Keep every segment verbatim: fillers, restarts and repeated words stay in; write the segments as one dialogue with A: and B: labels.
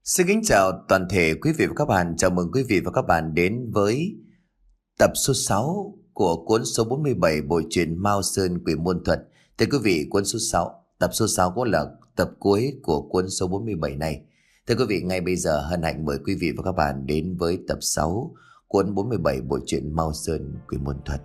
A: Xin kính chào toàn thể quý vị và các bạn. Chào mừng quý vị và các bạn đến với tập số sáu của cuốn số bốn mươi bảy Bộ truyện Mao Sơn Quỷ Môn Thuật. Thưa quý vị, cuốn số sáu, tập số sáu cũng là tập cuối của cuốn số bốn mươi bảy này. Thưa quý vị, ngay bây giờ hân hạnh mời quý vị và các bạn đến với tập sáu cuốn bốn mươi bảy Bộ truyện Mao Sơn Quỷ Môn Thuật.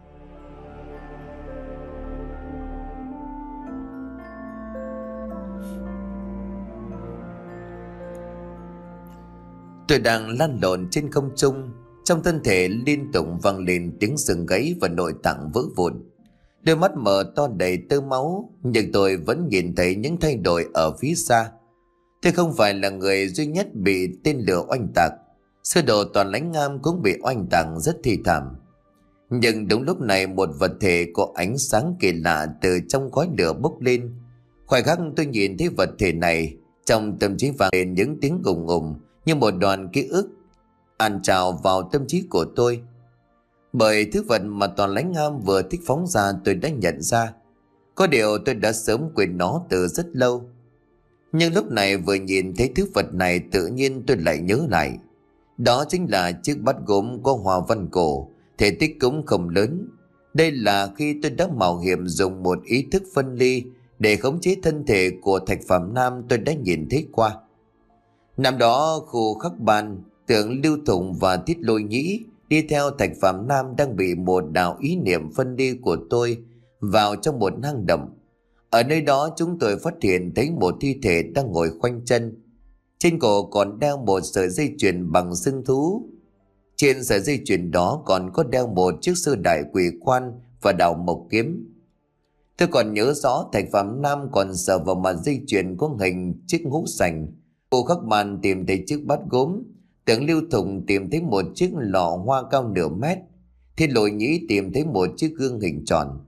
A: Tôi đang lăn lộn trên không trung, trong thân thể liên tục vang lên tiếng xương gãy và nội tạng vỡ vụn. Đôi mắt mở to đầy tơ máu, nhưng tôi vẫn nhìn thấy những thay đổi ở phía xa. Tôi không phải là người duy nhất bị tên lửa oanh tạc. Sư đồ Toàn Lãnh Ngam cũng bị oanh tạc rất thê thảm. Nhưng đúng lúc này, một vật thể có ánh sáng kỳ lạ từ trong khói lửa bốc lên. Khoảnh khắc tôi nhìn thấy vật thể này, trong tâm trí vang lên những tiếng ùng ùng như một đoạn ký ức an trào vào tâm trí của tôi. Bởi thứ vật mà Toàn Lãnh Ngam vừa thích phóng ra, tôi đã nhận ra. Có điều tôi đã sớm quên nó từ rất lâu. Nhưng lúc này vừa nhìn thấy thứ vật này, tự nhiên tôi lại nhớ lại. Đó chính là chiếc bát gốm có hoa văn cổ, thể tích cũng không lớn. Đây là khi tôi đã mạo hiểm dùng một ý thức phân ly để khống chế thân thể của Thạch Phạm Nam tôi đã nhìn thấy qua. Năm đó khu Khắc Ban, Tưởng Lưu Thụng và Thiết Lôi Nhĩ đi theo Thạch Phạm Nam đang bị một đạo ý niệm phân ly của tôi vào trong một hang động. Ở nơi đó chúng tôi phát hiện thấy một thi thể đang ngồi khoanh chân. Trên cổ còn đeo một sợi dây chuyền bằng xương thú. Trên sợi dây chuyền đó còn có đeo một chiếc sư đại quỷ quan và đào mộc kiếm. Tôi còn nhớ rõ Thạch Phạm Nam còn sờ vào mặt dây chuyền có hình chiếc ngũ sành. Cô Khắc Ban tìm thấy chiếc bát gốm, Tưởng Lưu Thụng tìm thấy một chiếc lọ hoa cao nửa mét, Thiết Lôi Nhĩ tìm thấy một chiếc gương hình tròn.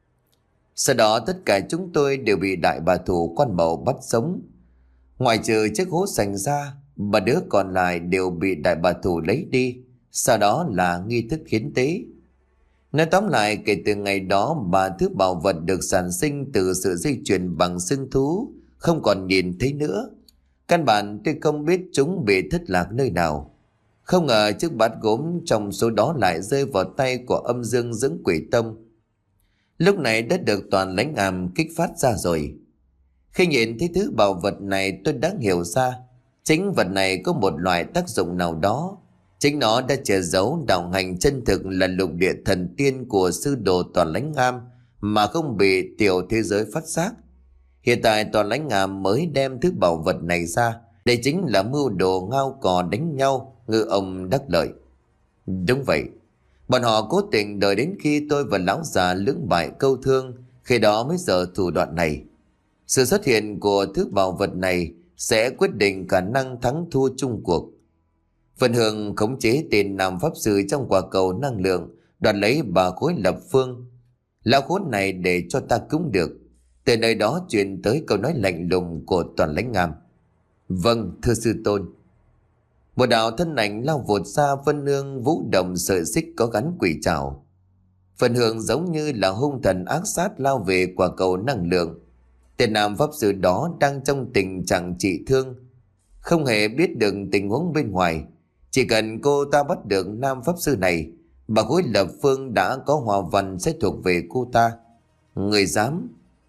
A: Sau đó tất cả chúng tôi đều bị đại bà thủ Quan Mậu bắt sống. Ngoài trừ chiếc hố sành ra, ba đứa còn lại đều bị đại bà thủ lấy đi. Sau đó là nghi thức hiến tế. Nói tóm lại, kể từ ngày đó, ba thứ bảo vật được sản sinh từ sự dây chuyền bằng xương thú không còn nhìn thấy nữa. Căn bản tôi không biết chúng bị thất lạc nơi nào. Không ngờ chiếc bát gốm trong số đó lại rơi vào tay của âm dương dưỡng quỷ tông. Lúc này đã được Toàn Lãnh Ngam kích phát ra rồi. Khi nhìn thấy thứ bảo vật này, tôi đã hiểu ra chính vật này có một loại tác dụng nào đó. Chính nó đã che giấu đạo hành chân thực là lục địa thần tiên của sư đồ Toàn Lãnh Ngam mà không bị tiểu thế giới phát giác. Hiện tại Toàn Lãnh Ngam mới đem thứ bảo vật này ra. Đây chính là mưu đồ ngao cò đánh nhau, ngư ông đắc lợi. Đúng vậy, bọn họ cố tình đợi đến khi tôi và lão già lưỡng bại câu thương, khi đó mới giờ thủ đoạn này. Sự xuất hiện của thứ bảo vật này sẽ quyết định khả năng thắng thua chung cuộc. Vân Hương khống chế tên nam pháp sư trong quả cầu năng lượng, đoạt lấy bà khối lập phương. Lão khốn này để cho ta cúng được. Từ nơi đó truyền tới câu nói lạnh lùng của Toàn Lãnh Ngam. Vâng, thưa sư tôn. Một đạo thân ảnh lao vụt ra, Vân Hương vũ động sợi xích có gắn quỷ trảo. Vân Hương giống như là hung thần ác sát lao về quả cầu năng lượng. Tên nam pháp sư đó đang trong tình trạng trị thương, không hề biết được tình huống bên ngoài. Chỉ cần cô ta bắt được nam pháp sư này, bà khối lập phương đã có hòa văn sẽ thuộc về cô ta. Người dám?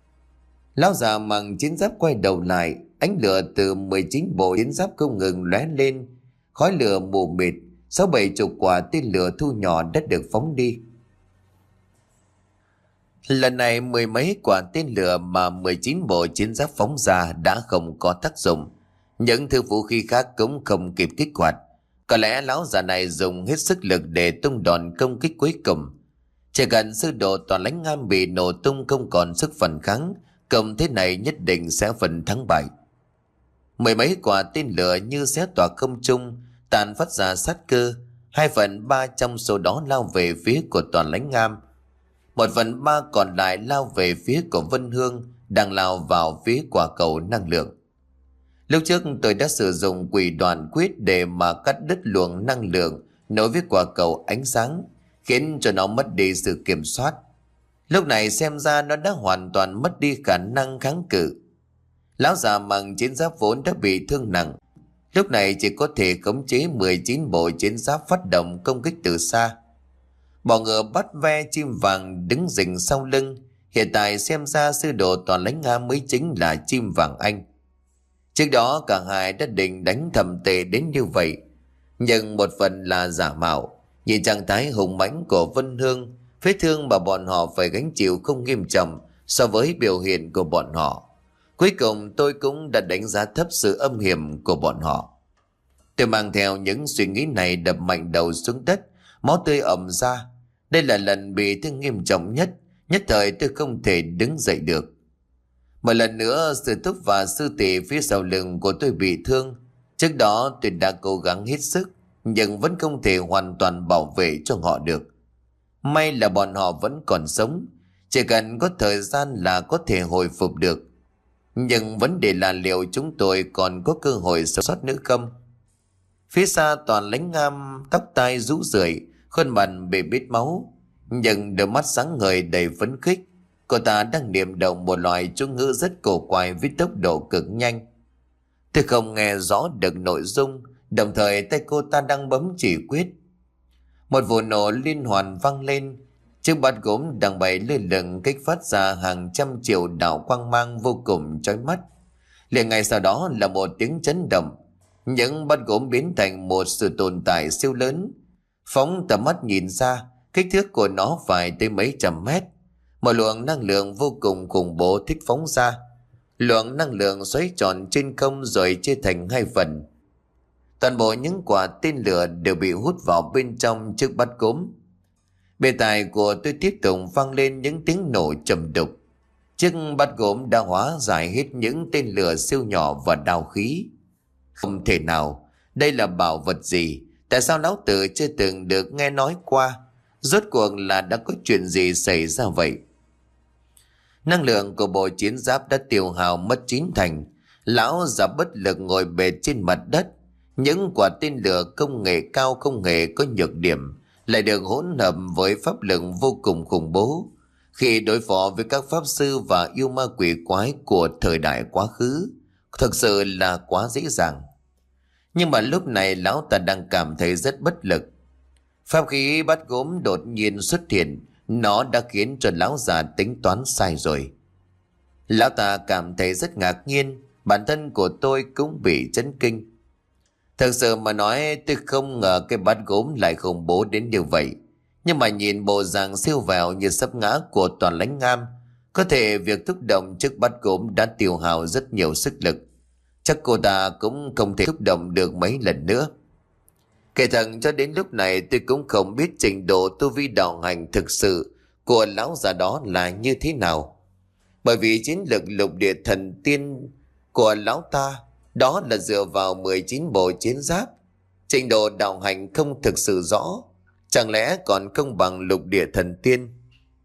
A: Lão già mặc chiến giáp quay đầu lại, ánh lửa từ mười chín bộ chiến giáp không ngừng lóe lên, khói lửa mù mịt, sáu bảy chục quả tên lửa thu nhỏ đã được phóng đi. Lần này mười mấy quả tên lửa mà mười chín bộ chiến giáp phóng ra đã không có tác dụng. Những thứ vũ khí khác cũng không kịp kích hoạt. Có lẽ lão già này dùng hết sức lực để tung đòn công kích cuối cùng. Chỉ cần sư đồ Toàn Lãnh Ngam bị nổ tung không còn sức phản kháng, công thế này nhất định sẽ phần thắng bại. Mười mấy quả tên lửa như xé tỏa không trung, tàn phát ra sát cơ. Hai phần ba trong số đó lao về phía của Toàn Lãnh Ngam. Một phần ba còn lại lao về phía của Vân Hương, đang lao vào phía quả cầu năng lượng. Lúc trước tôi đã sử dụng quỷ đoạn quyết để mà cắt đứt luồng năng lượng nối với quả cầu ánh sáng, khiến cho nó mất đi sự kiểm soát. Lúc này xem ra nó đã hoàn toàn mất đi khả năng kháng cự. Lão già mặc chiến giáp vốn đã bị thương nặng, Lúc này chỉ có thể khống chế mười chín bộ chiến giáp phát động công kích từ xa. Bọ ngựa bắt ve chim vàng đứng rình sau lưng. Hiện tại xem ra sư đồ Toàn Lãnh Nga mới chính là chim vàng Anh. Trước đó cả hai đã định đánh thầm tệ đến như vậy, nhưng một phần là giả mạo. Nhìn trạng thái hùng mãnh của Vân Hương, vết thương mà bọn họ phải gánh chịu không nghiêm trọng so với biểu hiện của bọn họ. Cuối cùng tôi cũng đã đánh giá thấp sự âm hiểm của bọn họ. Tôi mang theo những suy nghĩ này đập mạnh đầu xuống đất, máu tươi ẩm ra. Đây là lần bị thương nghiêm trọng nhất, nhất thời tôi không thể đứng dậy được. Một lần nữa sư thúc và sư tỷ phía sau lưng của tôi bị thương. Trước đó tôi đã cố gắng hết sức, nhưng vẫn không thể hoàn toàn bảo vệ cho họ được. May là bọn họ vẫn còn sống, chỉ cần có thời gian là có thể hồi phục được. Nhưng vấn đề là liệu chúng tôi còn có cơ hội sống sót nữa không? Phía xa Toàn Lãnh Ngam tóc tai rũ rượi, khuôn mặt bị bết máu, nhưng đôi mắt sáng ngời đầy phấn khích. Cô ta đang niệm động một loại chú ngữ rất cổ quái với tốc độ cực nhanh. Tôi không nghe rõ được nội dung, đồng thời tay cô ta đang bấm chỉ quyết. Một vụ nổ liên hoàn vang lên. Chiếc bát gốm đang bày lơ lửng kích phát ra hàng trăm triệu đạo quang mang vô cùng chói mắt. Liền ngay sau đó là một tiếng chấn động. Những bát gốm biến thành một sự tồn tại siêu lớn. Phóng tầm mắt nhìn ra, kích thước của nó phải tới mấy trăm mét. Một luồng năng lượng vô cùng khủng bố thích phóng ra. Luồng năng lượng xoáy tròn trên không rồi chia thành hai phần. Toàn bộ những quả tên lửa đều bị hút vào bên trong chiếc bát gốm. Bề tài của tôi tiếp tục vang lên những tiếng nổ trầm đục. Chiếc bát gốm đã hóa giải hết những tên lửa siêu nhỏ và đao khí. Không thể nào, đây là bảo vật gì? Tại sao lão tử chưa từng được nghe nói qua? Rốt cuộc là đã có chuyện gì xảy ra vậy? Năng lượng của bộ chiến giáp đã tiêu hao mất chín thành. Lão già bất lực ngồi bệt trên mặt đất. Những quả tên lửa công nghệ cao không hề có nhược điểm, lại được hỗn hợp với pháp lực vô cùng khủng bố khi đối phó với các pháp sư và yêu ma quỷ quái của thời đại quá khứ. Thực sự là quá dễ dàng. Nhưng mà lúc này lão ta đang cảm thấy rất bất lực. Pháp khí bát gốm đột nhiên xuất hiện, nó đã khiến cho lão già tính toán sai rồi. Lão ta cảm thấy rất ngạc nhiên, bản thân của tôi cũng bị chấn kinh. Thật sự mà nói tôi không ngờ cái bát gốm lại khủng bố đến như vậy. Nhưng mà nhìn bộ dạng siêu vẹo như sắp ngã của Toàn Lãnh Ngam, có thể việc thúc động chiếc bát gốm đã tiêu hao rất nhiều sức lực. Chắc cô ta cũng không thể thúc động được mấy lần nữa. Kể thật cho đến lúc này tôi cũng không biết trình độ tu vi đạo hành thực sự của lão già đó là như thế nào. Bởi vì chiến lực lục địa thần tiên của lão ta đó là dựa vào mười chín bộ chiến giáp. Trình độ đạo hành không thực sự rõ. Chẳng lẽ còn không bằng lục địa thần tiên?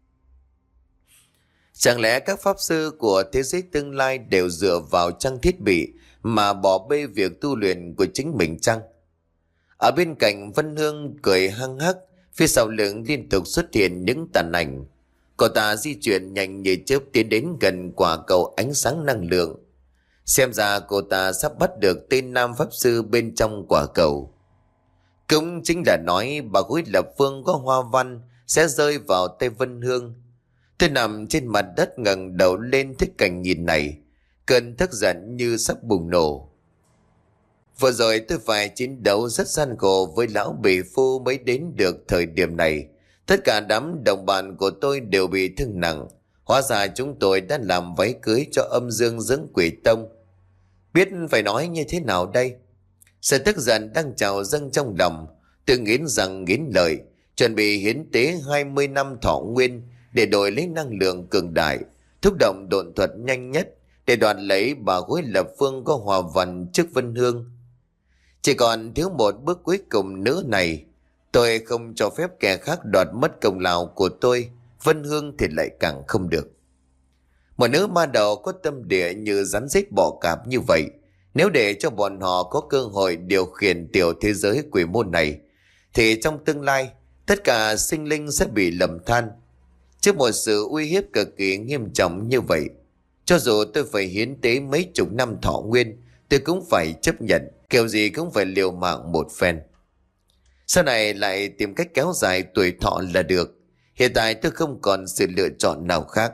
A: Chẳng lẽ các pháp sư của thế giới tương lai đều dựa vào trang thiết bị mà bỏ bê việc tu luyện của chính mình chăng? Ở bên cạnh Vân Hương cười hăng hắc, phía sau lưng liên tục xuất hiện những tàn ảnh. Cô ta di chuyển nhanh như chớp tiến đến gần quả cầu ánh sáng năng lượng. Xem ra cô ta sắp bắt được tên nam pháp sư bên trong quả cầu. Cũng chính là nói bà khối lập phương có hoa văn sẽ rơi vào tay Vân Hương. Tôi nằm trên mặt đất ngẩng đầu lên thích cảnh nhìn này, cơn tức giận như sắp bùng nổ. Vừa rồi tôi phải chiến đấu rất gian khổ với lão bỉ phu mới đến được thời điểm này. Tất cả đám đồng bạn của tôi đều bị thương nặng. Hóa ra chúng tôi đã làm váy cưới cho âm dương dưỡng quỷ tông. Biết phải nói như thế nào đây? Sự tức giận đang trào dâng trong lòng. Tôi nghiến rằng nghiến lợi, chuẩn bị hiến tế hai mươi năm thọ nguyên để đổi lấy năng lượng cường đại, thúc động độn thuật nhanh nhất để đoạt lấy bà khối lập phương có hòa văn trước Vân Hương. Chỉ còn thiếu một bước cuối cùng nữa này. Tôi không cho phép kẻ khác đoạt mất công lao của tôi. Vân Hương thì lại càng không được. Một nữ ma đầu có tâm địa như rắn rết bọ cạp như vậy, nếu để cho bọn họ có cơ hội điều khiển tiểu thế giới quỷ môn này, thì trong tương lai tất cả sinh linh sẽ bị lầm than. Trước một sự uy hiếp cực kỳ nghiêm trọng như vậy, cho dù tôi phải hiến tế mấy chục năm thọ nguyên, tôi cũng phải chấp nhận, kiểu gì cũng phải liều mạng một phen. Sau này lại tìm cách kéo dài tuổi thọ là được. Hiện tại tôi không còn sự lựa chọn nào khác.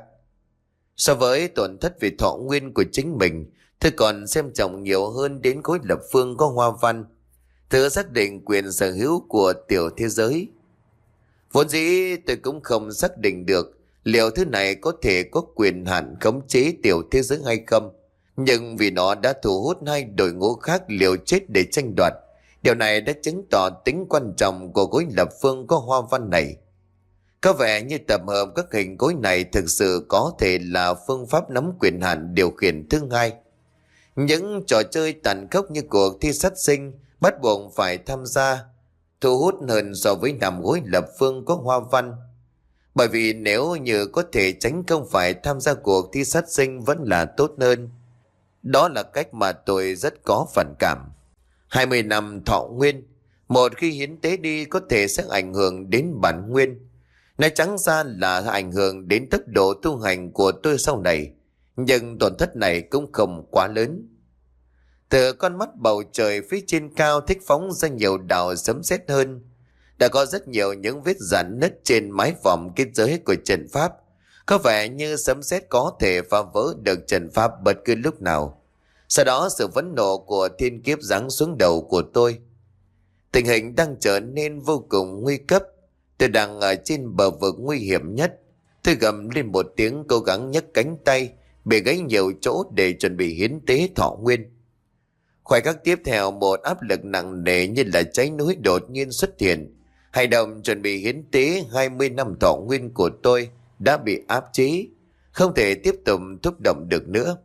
A: So với tổn thất về thọ nguyên của chính mình, tôi còn xem trọng nhiều hơn đến khối lập phương có hoa văn, tự xác định quyền sở hữu của tiểu thế giới. Vốn dĩ tôi cũng không xác định được liệu thứ này có thể có quyền hạn khống chế tiểu thế giới hay không. Nhưng vì nó đã thu hút hai đội ngũ khác liều chết để tranh đoạt, điều này đã chứng tỏ tính quan trọng của khối lập phương có hoa văn này. Có vẻ như tập hợp các hình khối này thực sự có thể là phương pháp nắm quyền hạn điều khiển thứ hai. Những trò chơi tàn khốc như cuộc thi sát sinh bắt buộc phải tham gia, thu hút hơn so với nằm khối lập phương có hoa văn. Bởi vì nếu như có thể tránh không phải tham gia cuộc thi sát sinh vẫn là tốt hơn. Đó là cách mà tôi rất có phản cảm. hai mươi năm thọ nguyên, một khi hiến tế đi có thể sẽ ảnh hưởng đến bản nguyên. Nói trắng ra là ảnh hưởng đến tốc độ tu hành của tôi sau này. Nhưng tổn thất này cũng không quá lớn. Từ con mắt bầu trời phía trên cao thích phóng ra nhiều đạo sấm sét hơn. Đã có rất nhiều những vết rạn nứt trên mái vòm kết giới của trận pháp. Có vẻ như sấm sét có thể phá vỡ được trận pháp bất cứ lúc nào. Sau đó sự phẫn nộ của thiên kiếp giáng xuống đầu của tôi. Tình hình đang trở nên vô cùng nguy cấp. Tôi đang ở trên bờ vực nguy hiểm nhất. Tôi gầm lên một tiếng, cố gắng nhấc cánh tay, bẻ gãy nhiều chỗ để chuẩn bị hiến tế thọ nguyên. Khoảnh khắc tiếp theo, một áp lực nặng nề như là cháy núi đột nhiên xuất hiện. Hành động chuẩn bị hiến tế hai mươi năm thọ nguyên của tôi đã bị áp chế, không thể tiếp tục thúc động được nữa.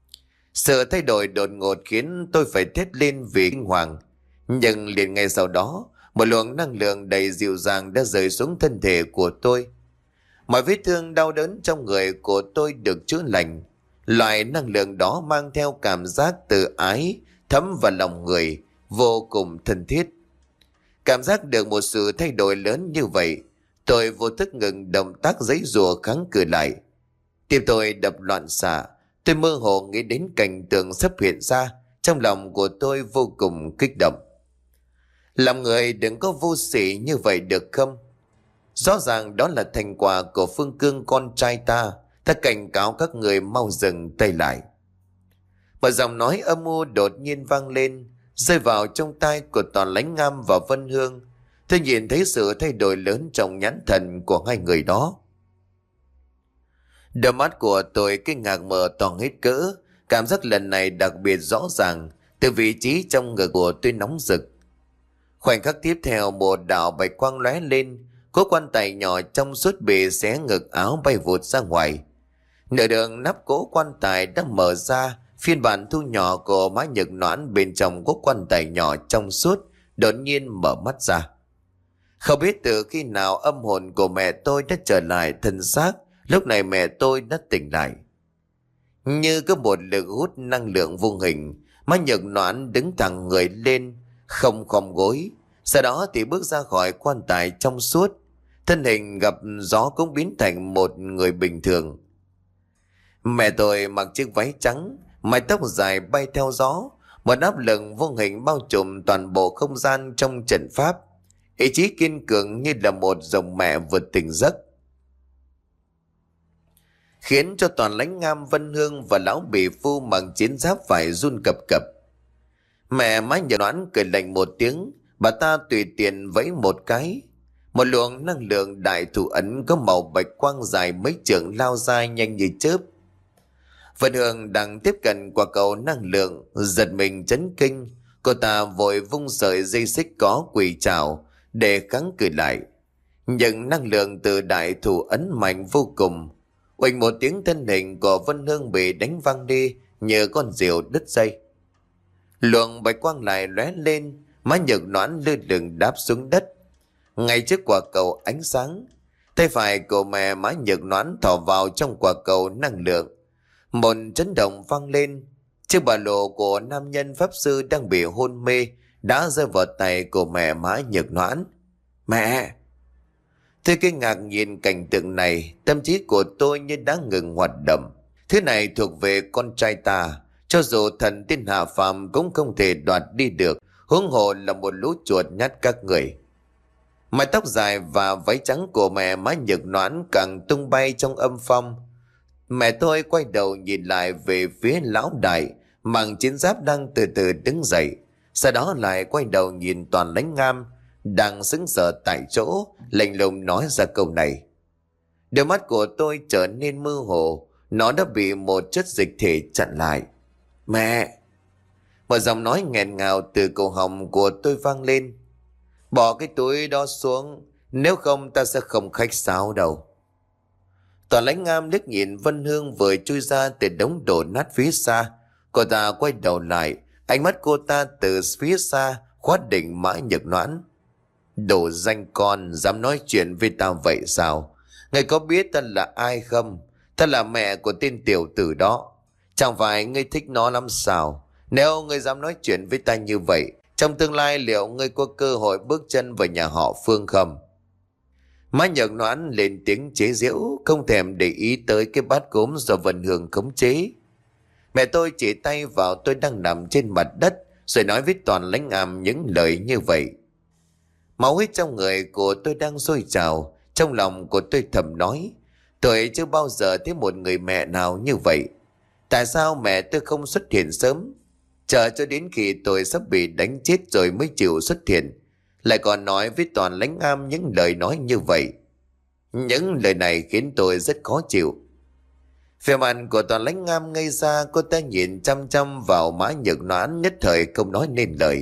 A: Sự thay đổi đột ngột khiến tôi phải thét lên vì kinh hoàng. Nhưng liền ngay sau đó, một luồng năng lượng đầy dịu dàng đã rơi xuống thân thể của tôi. Mọi vết thương đau đớn trong người của tôi được chữa lành. Loại năng lượng đó mang theo cảm giác từ ái thấm vào lòng người, vô cùng thân thiết. Cảm giác được một sự thay đổi lớn như vậy, tôi vô thức ngừng động tác giãy giụa kháng cự lại. Tim tôi đập loạn xạ, tôi mơ hồ nghĩ đến cảnh tượng sắp hiện ra, trong lòng của tôi vô cùng kích động. Làm người đừng có vô sỉ như vậy được không? Rõ ràng đó là thành quả của Phương Cương con trai ta. Ta cảnh cáo các người mau dừng tay lại. Một giọng nói âm u đột nhiên vang lên, rơi vào trong tai của Toàn Lãnh Ngam và Vân Hương. Tôi nhìn thấy sự thay đổi lớn trong nhãn thần của hai người đó. Đôi mắt của tôi kinh ngạc mở to hết cỡ. Cảm giác lần này đặc biệt rõ ràng. Từ vị trí trong ngực của tôi nóng rực. Khoảnh khắc tiếp theo, một đạo bạch quang lóe lên, cố quan tài nhỏ trong suốt bị xé ngực áo bay vụt ra ngoài. Nửa đường nắp cố quan tài đã mở ra, phiên bản thu nhỏ của mã nhật noãn bên trong cố quan tài nhỏ trong suốt đột nhiên mở mắt ra. Không biết từ khi nào âm hồn của mẹ tôi đã trở lại thân xác, lúc này mẹ tôi đã tỉnh lại. Như có một lực hút năng lượng vô hình, mã nhật noãn đứng thẳng người lên, không khom gối. Sau đó thì bước ra khỏi quan tài trong suốt, thân hình gặp gió cũng biến thành một người bình thường. Mẹ tôi mặc chiếc váy trắng, mái tóc dài bay theo gió, một áp lực vô hình bao trùm toàn bộ không gian trong trận pháp. Ý chí kiên cường như là một dòng mẹ vượt tỉnh giấc, khiến cho Toàn Lãnh Ngam, Vân Hương và lão bỉ phu mặc chiến giáp phải run cập cập. Mẹ Mã Nhật Noãn cười lạnh một tiếng, bà ta tùy tiện vẫy một cái. Một luồng năng lượng đại thủ ấn có màu bạch quang dài mấy trượng lao ra nhanh như chớp. Vân Hương đang tiếp cận quả cầu năng lượng, giật mình chấn kinh. Cô ta vội vung sợi dây xích có quỷ trảo để kháng cự lại. Nhưng năng lượng từ đại thủ ấn mạnh vô cùng. Uỳnh một tiếng, thân hình của Vân Hương bị đánh văng đi như con diều đứt dây. Luồng bạch quang lại lóe lên, Mã Nhật Noãn lơ lửng đáp xuống đất. Ngay trước quả cầu ánh sáng, tay phải của mẹ Mã Nhật Noãn thò vào trong quả cầu năng lượng. Một chấn động vang lên, chiếc ba lô của nam nhân pháp sư đang bị hôn mê đã rơi vào tay của mẹ Mã Nhật Noãn. Mẹ! Tôi kinh ngạc nhìn cảnh tượng này, tâm trí của tôi như đã ngừng hoạt động. Thứ này thuộc về con trai ta, Cho dù thần tiên hạ phàm cũng không thể đoạt đi được, huống hồ là một lũ chuột nhát các người. Mái tóc dài và váy trắng của mẹ má nhược noãn càng tung bay trong âm phong. Mẹ tôi quay đầu nhìn lại về phía lão đại mặc chiến giáp đang từ từ đứng dậy, sau đó lại quay đầu nhìn Toàn Lãnh Ngam đang sững sờ tại chỗ, lạnh lùng nói ra câu này. Đôi mắt của tôi trở nên mơ hồ, nó đã bị một chất dịch thể chặn lại. Mẹ! Một giọng nói nghẹn ngào từ cổ họng của tôi vang lên. Bỏ cái túi đó xuống, nếu không ta sẽ không khách sáo đâu. Toàn Lãnh Ngam liếc nhìn Vân Hương vừa chui ra từ đống đổ nát phía xa. Cô ta quay đầu lại, ánh mắt cô ta từ phía xa khoát định Mã Nhược Noãn. Đồ danh con, dám nói chuyện với tao vậy sao? Ngươi có biết ta là ai không? Ta là mẹ của tên tiểu tử đó. Chẳng phải ngươi thích nó lắm sao? Nếu ngươi dám nói chuyện với ta như vậy, trong tương lai liệu ngươi có cơ hội bước chân vào nhà họ Phương không? Mã Nhược Noãn lên tiếng chế giễu, không thèm để ý tới cái bát cốm do Vân Hương khống chế. Mẹ tôi chỉ tay vào tôi đang nằm trên mặt đất, rồi nói với Toàn Lãnh Ngam những lời như vậy. Máu huyết trong người của tôi đang sôi trào, trong lòng của tôi thầm nói, tôi chưa bao giờ thấy một người mẹ nào như vậy. Tại sao mẹ tôi không xuất hiện sớm? Chờ cho đến khi tôi sắp bị đánh chết rồi mới chịu xuất hiện, lại còn nói với Toàn Lãnh Ngam những lời nói như vậy. Những lời này khiến tôi rất khó chịu. Vẻ mặt của Toàn Lãnh Ngam ngây ra, cô ta nhìn chăm chăm vào Mã Nhược Noãn, nhất thời không nói nên lời.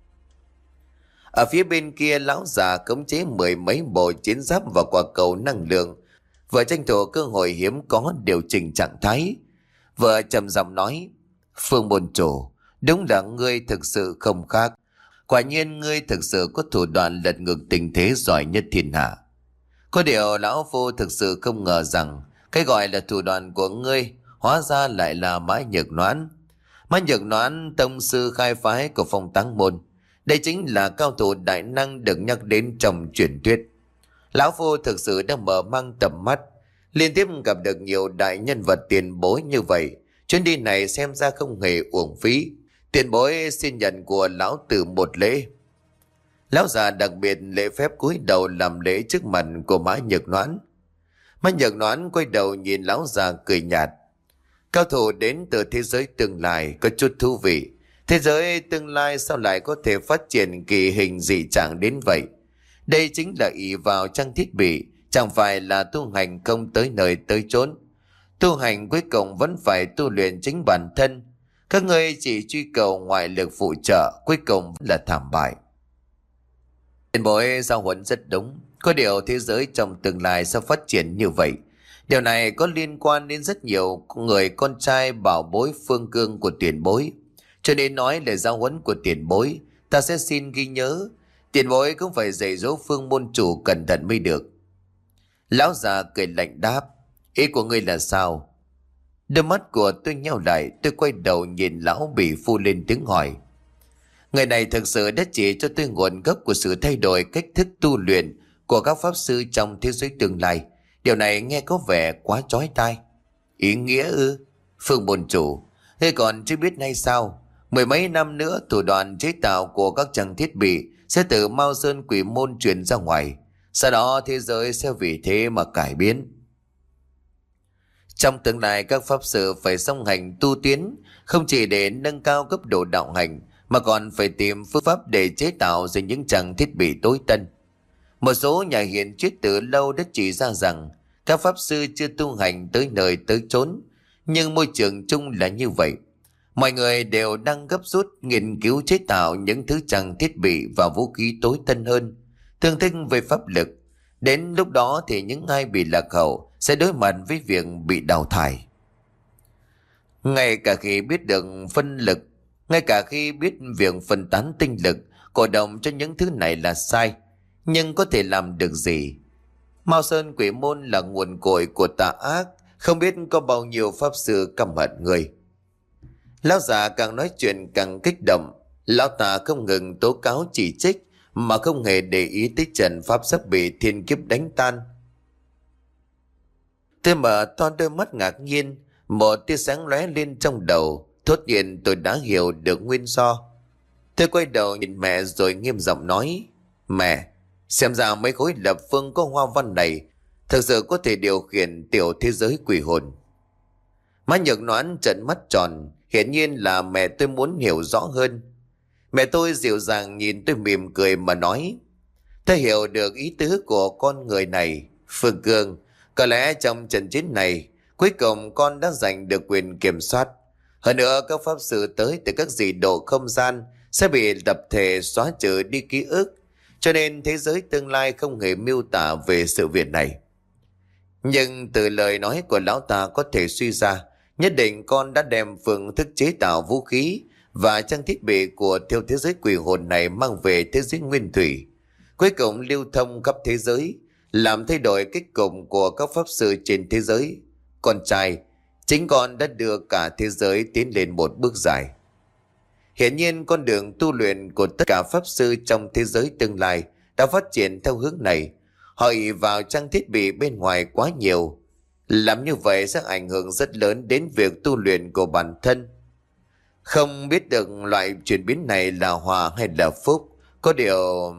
A: Ở phía bên kia, lão già khống chế mười mấy bộ chiến giáp và quả cầu năng lượng, vừa tranh thủ cơ hội hiếm có điều chỉnh trạng thái, vừa trầm giọng nói: Phương môn chủ, đúng là ngươi thực sự không khác. Quả nhiên ngươi thực sự có thủ đoạn lật ngược tình thế giỏi nhất thiên hạ. Có điều lão phu thực sự không ngờ rằng cái gọi là thủ đoạn của ngươi hóa ra lại là Mã Nhược Noãn. Mã Nhược Noãn, tông sư khai phái của Phong Táng Môn. Đây chính là cao thủ đại năng được nhắc đến trong truyền thuyết. Lão phu thực sự đã mở mang tầm mắt, liên tiếp gặp được nhiều đại nhân vật tiền bối như vậy. Chuyến đi này xem ra không hề uổng phí. Tiền bối xin nhận của lão tử một lễ. Lão già đặc biệt lễ phép cúi đầu làm lễ trước mặt của Mã Nhược Noãn. Mã Nhược Noãn quay đầu nhìn lão già cười nhạt. Cao thủ đến từ thế giới tương lai có chút thú vị. Thế giới tương lai sao lại có thể phát triển kỳ hình dị trạng đến vậy? Đây chính là ỷ vào trang thiết bị, chẳng phải là tu hành không tới nơi tới chốn. Tu hành cuối cùng vẫn phải tu luyện chính bản thân. Các ngươi chỉ truy cầu ngoại lực phụ trợ, cuối cùng vẫn là thảm bại. Tiền bối giao huấn rất đúng. Có điều thế giới trong tương lai sẽ phát triển như vậy. Điều này có liên quan đến rất nhiều người con trai bảo bối Phương Cương của tiền bối. Cho nên nói lời giao huấn của tiền bối, ta sẽ xin ghi nhớ. Tiền bối cũng phải dạy dỗ Phương môn chủ cẩn thận mới được. Lão già cười lạnh đáp: Ý của ngươi là sao? Đôi mắt của tôi nheo lại, tôi quay đầu nhìn lão bị phu lên tiếng hỏi. Người này thực sự đã chỉ cho tôi nguồn gốc của sự thay đổi cách thức tu luyện của các pháp sư trong thế giới tương lai. Điều này nghe có vẻ quá chói tai. Ý nghĩa ư? Phương môn chủ, thế còn chưa biết hay sao? Mười mấy năm nữa thủ đoạn chế tạo của các trang thiết bị sẽ từ Mao Sơn Quỷ Môn truyền ra ngoài. Sau đó thế giới sẽ vì thế mà cải biến. Trong tương lai các pháp sư phải song hành tu tiến, không chỉ để nâng cao cấp độ đạo hành mà còn phải tìm phương pháp để chế tạo ra những trang thiết bị tối tân. Một số nhà hiền triết từ lâu đã chỉ ra rằng các pháp sư chưa tu hành tới nơi tới chốn, nhưng môi trường chung là như vậy. Mọi người đều đang gấp rút nghiên cứu chế tạo những thứ trang thiết bị và vũ khí tối tân hơn, tương thích về pháp lực. Đến lúc đó thì những ai bị lạc hậu sẽ đối mặt với việc bị đào thải. Ngay cả khi biết được phân lực, ngay cả khi biết việc phân tán tinh lực, cổ động cho những thứ này là sai, nhưng có thể làm được gì? Mao Sơn Quỷ Môn là nguồn cội của tà ác, không biết có bao nhiêu pháp sư căm hận người. Lão già càng nói chuyện càng kích động. Lão ta không ngừng tố cáo chỉ trích mà không hề để ý tới trận pháp sắp bị thiên kiếp đánh tan. Tôi mở to đôi mắt ngạc nhiên, một tia sáng lóe lên trong đầu. thốt nhiên tôi đã hiểu được nguyên do. Tôi quay đầu nhìn mẹ rồi nghiêm giọng nói: Mẹ, xem ra mấy khối lập phương có hoa văn này thực sự có thể điều khiển tiểu thế giới quỷ hồn. Má Nhược Noãn trợn mắt tròn, hiển nhiên là mẹ tôi muốn hiểu rõ hơn. Mẹ tôi dịu dàng nhìn tôi mỉm cười mà nói: Tôi hiểu được ý tứ của con người này, Phương Cương. Có lẽ trong trận chiến này, cuối cùng con đã giành được quyền kiểm soát. Hơn nữa, các pháp sư tới từ các dị độ không gian sẽ bị tập thể xóa trừ đi ký ức, cho nên thế giới tương lai không hề miêu tả về sự việc này. Nhưng từ lời nói của lão ta có thể suy ra, nhất định con đã đem phương thức chế tạo vũ khí và trang thiết bị của theo thế giới quỷ hồn này mang về thế giới nguyên thủy, cuối cùng lưu thông khắp thế giới, làm thay đổi kết cục của các pháp sư trên thế giới. Con trai, chính con đã đưa cả thế giới tiến lên một bước dài. Hiển nhiên con đường tu luyện của tất cả pháp sư trong thế giới tương lai đã phát triển theo hướng này. Họ ỷ vào trang thiết bị bên ngoài quá nhiều. Làm như vậy sẽ ảnh hưởng rất lớn đến việc tu luyện của bản thân. Không biết được loại chuyển biến này là hòa hay là phúc. Có điều...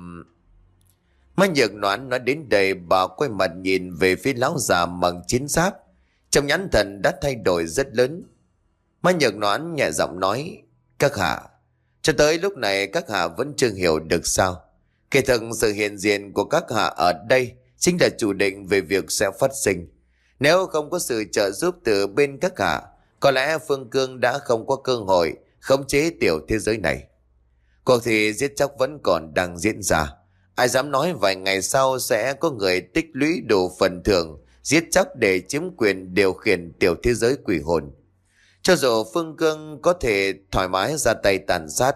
A: Má Nhược Noãn nói đến đây, bà quay mặt nhìn về phía lão già mặc chiến giáp. Trong nhãn thần đã thay đổi rất lớn. Má Nhược Noãn nhẹ giọng nói: Các hạ, cho tới lúc này các hạ vẫn chưa hiểu được sao? Kỳ thực sự hiện diện của các hạ ở đây chính là chủ định về việc sẽ phát sinh. Nếu không có sự trợ giúp từ bên các hạ, có lẽ Phương Cương đã không có cơ hội khống chế tiểu thế giới này. Cuộc thi giết chóc vẫn còn đang diễn ra. Ai dám nói vài ngày sau sẽ có người tích lũy đủ phần thưởng giết chóc để chiếm quyền điều khiển tiểu thế giới quỷ hồn. Cho dù Phương Cương có thể thoải mái ra tay tàn sát,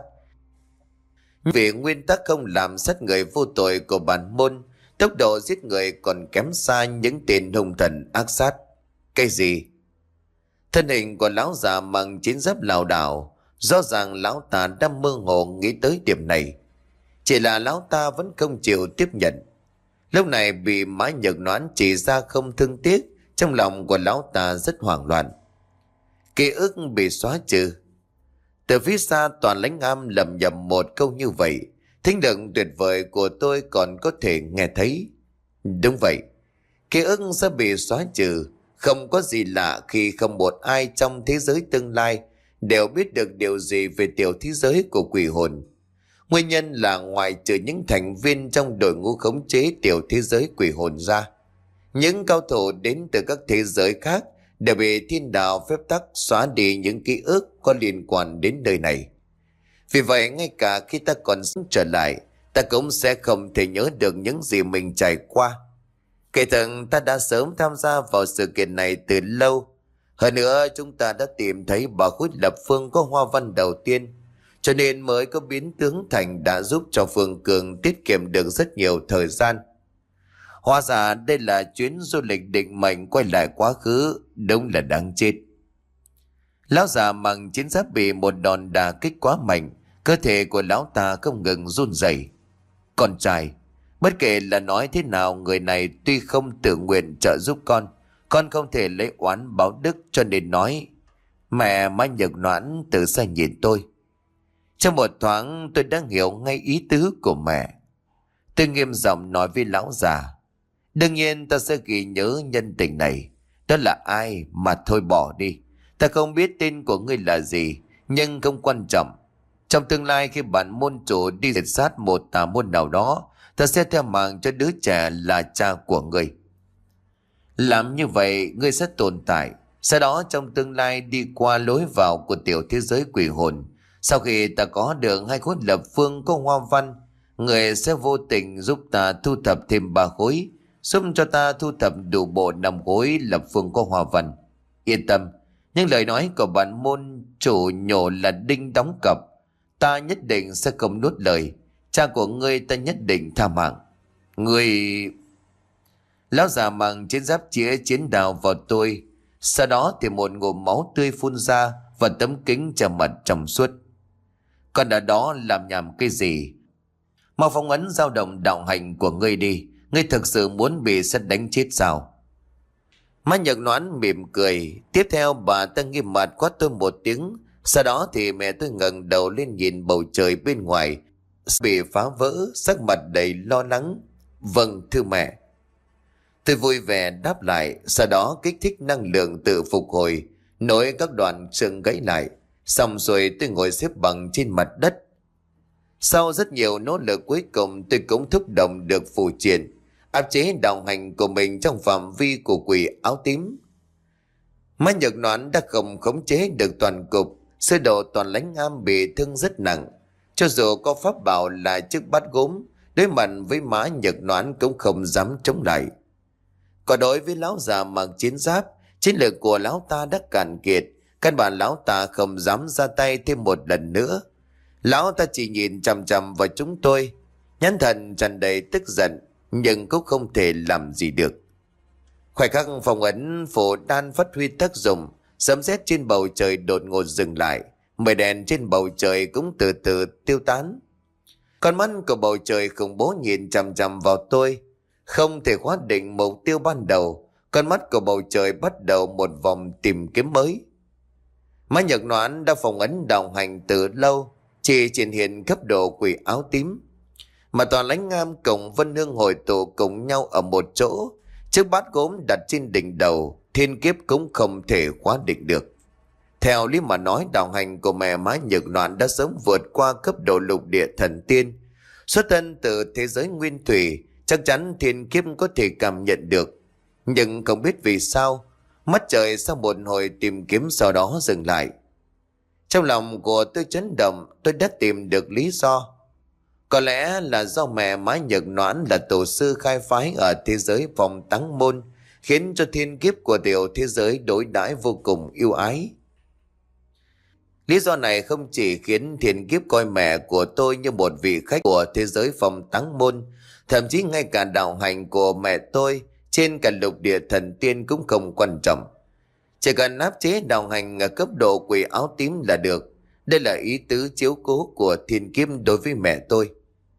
A: vì nguyên tắc không làm sát người vô tội của bản môn, tốc độ giết người còn kém xa những tên hung thần ác sát. Cái gì? Thân hình của lão già mặc chiến giáp lảo đảo, rõ ràng lão ta đã mơ hồ nghĩ tới điểm này. Chỉ là lão ta vẫn không chịu tiếp nhận. Lúc này bị Má Nhược Noãn chỉ ra không thương tiếc, trong lòng của lão ta rất hoảng loạn. Ký ức bị xóa trừ. Từ phía xa toàn lãnh am lầm nhầm một câu như vậy. Thính lực tuyệt vời của tôi còn có thể nghe thấy. Đúng vậy, ký ức sẽ bị xóa trừ. Không có gì lạ khi không một ai trong thế giới tương lai đều biết được điều gì về tiểu thế giới của quỷ hồn. Nguyên nhân là ngoài trừ những thành viên trong đội ngũ khống chế tiểu thế giới quỷ hồn ra, những cao thủ đến từ các thế giới khác đều bị thiên đạo phép tắc xóa đi những ký ức có liên quan đến nơi này. Vì vậy ngay cả khi ta còn sống trở lại, ta cũng sẽ không thể nhớ được những gì mình trải qua. Kể thực ta đã sớm tham gia vào sự kiện này từ lâu. Hơn nữa chúng ta đã tìm thấy bảo khối lập phương có hoa văn đầu tiên, cho nên mới có biến tướng thành đã giúp cho Phương Cường tiết kiệm được rất nhiều thời gian. Hóa ra đây là chuyến du lịch định mệnh quay lại quá khứ, đúng là đáng chết. Lão già mặc chiến giáp bị một đòn đả kích quá mạnh, cơ thể của lão ta không ngừng run rẩy. Con trai, bất kể là nói thế nào, người này tuy không tự nguyện trợ giúp con, con không thể lấy oán báo đức, cho nên nói. Mẹ Má Nhược Noãn từ xa nhìn tôi. Trong một thoáng tôi đã hiểu ngay ý tứ của mẹ. Tôi nghiêm giọng nói với lão già: Đương nhiên ta sẽ ghi nhớ nhân tình này. Đó là ai mà thôi bỏ đi. Ta không biết tên của ngươi là gì, nhưng không quan trọng. Trong tương lai khi bản môn chủ đi diệt sát một tà môn nào đó, ta sẽ theo mạng cho đứa trẻ là cha của ngươi. Làm như vậy ngươi sẽ tồn tại, sau đó trong tương lai đi qua lối vào của tiểu thế giới quỷ hồn. Sau khi ta có được hai khối lập phương có hoa văn, người sẽ vô tình giúp ta thu thập thêm ba khối, giúp cho ta thu thập đủ bộ năm khối lập phương có hoa văn. Yên tâm, những lời nói của bản môn chủ nhổ là đinh đóng cọc. Ta nhất định sẽ không nuốt lời. Cha của ngươi ta nhất định tha mạng. Ngươi... Lão già mang chiến giáp chĩa chiến đào vào tôi. Sau đó thì một ngụm máu tươi phun ra và tấm kính che mặt trong suốt. Còn ở đó làm nhảm cái gì? Mau phóng ấn dao động đạo hành của ngươi đi. Ngươi thực sự muốn bị sét đánh chết sao? Má Nhược Noãn mỉm cười. Tiếp theo bà ta nghiêm mặt quát tôi một tiếng, Sau đó thì mẹ tôi ngẩng đầu lên nhìn bầu trời bên ngoài bị phá vỡ, sắc mặt đầy lo lắng. Vâng thưa mẹ. Tôi vui vẻ đáp lại, sau đó kích thích năng lượng tự phục hồi, nối các đoạn xương gãy lại. Xong rồi tôi ngồi xếp bằng trên mặt đất. Sau rất nhiều nỗ lực, cuối cùng tôi cũng thúc động được phù triện, áp chế đạo hành của mình trong phạm vi của quỷ áo tím. Má Nhật Noãn đã không khống chế được toàn cục, sư đồ Toàn Lãnh Am bị thương rất nặng. Cho dù có pháp bảo là chiếc bát gốm, đối mặt với má Nhật Noãn cũng không dám chống lại. Còn đối với lão già mặc chiến giáp, chiến lược của lão ta đã cạn kiệt, căn bản lão ta không dám ra tay thêm một lần nữa. Lão ta chỉ nhìn chằm chằm vào chúng tôi, nhãn thần tràn đầy tức giận, nhưng cũng không thể làm gì được. Khoảnh khắc phong ấn phổ đan phát huy tác dụng, sấm sét trên bầu trời đột ngột dừng lại, mây đèn trên bầu trời cũng từ từ tiêu tán. Con mắt của bầu trời khủng bố nhìn chằm chằm vào tôi, không thể khóa định mục tiêu ban đầu. Con mắt của bầu trời bắt đầu một vòng tìm kiếm mới. Má Nhật Noãn đã phong ấn đạo hành từ lâu, chỉ triển hiện cấp độ quỷ áo tím, mà Toàn Lãnh Am cùng Vân Hương hội tụ cùng nhau ở một chỗ. Chiếc bát gốm đặt trên đỉnh đầu, thiên kiếp cũng không thể khóa định được. Theo lý mà nói, đạo hành của mẹ má Nhật Noãn đã sớm vượt qua cấp độ lục địa thần tiên, xuất thân từ thế giới nguyên thủy, chắc chắn thiên kiếp có thể cảm nhận được. Nhưng không biết vì sao, mắt trời sau một hồi tìm kiếm sau đó dừng lại. Trong lòng của tôi chấn động, tôi đã tìm được lý do. Có lẽ là do mẹ má Nhật Noãn là tổ sư khai phái ở thế giới Phong Táng Môn, khiến cho thiên kiếp của tiểu thế giới đối đãi vô cùng yêu ái. Lý do này không chỉ khiến thiên kiếp coi mẹ của tôi như một vị khách của thế giới Phong Táng Môn, thậm chí ngay cả đạo hành của mẹ tôi trên cả lục địa thần tiên cũng không quan trọng. Chỉ cần áp chế đạo hành ở cấp độ quỷ áo tím là được. Đây là ý tứ chiếu cố của thiên kiếp đối với mẹ tôi.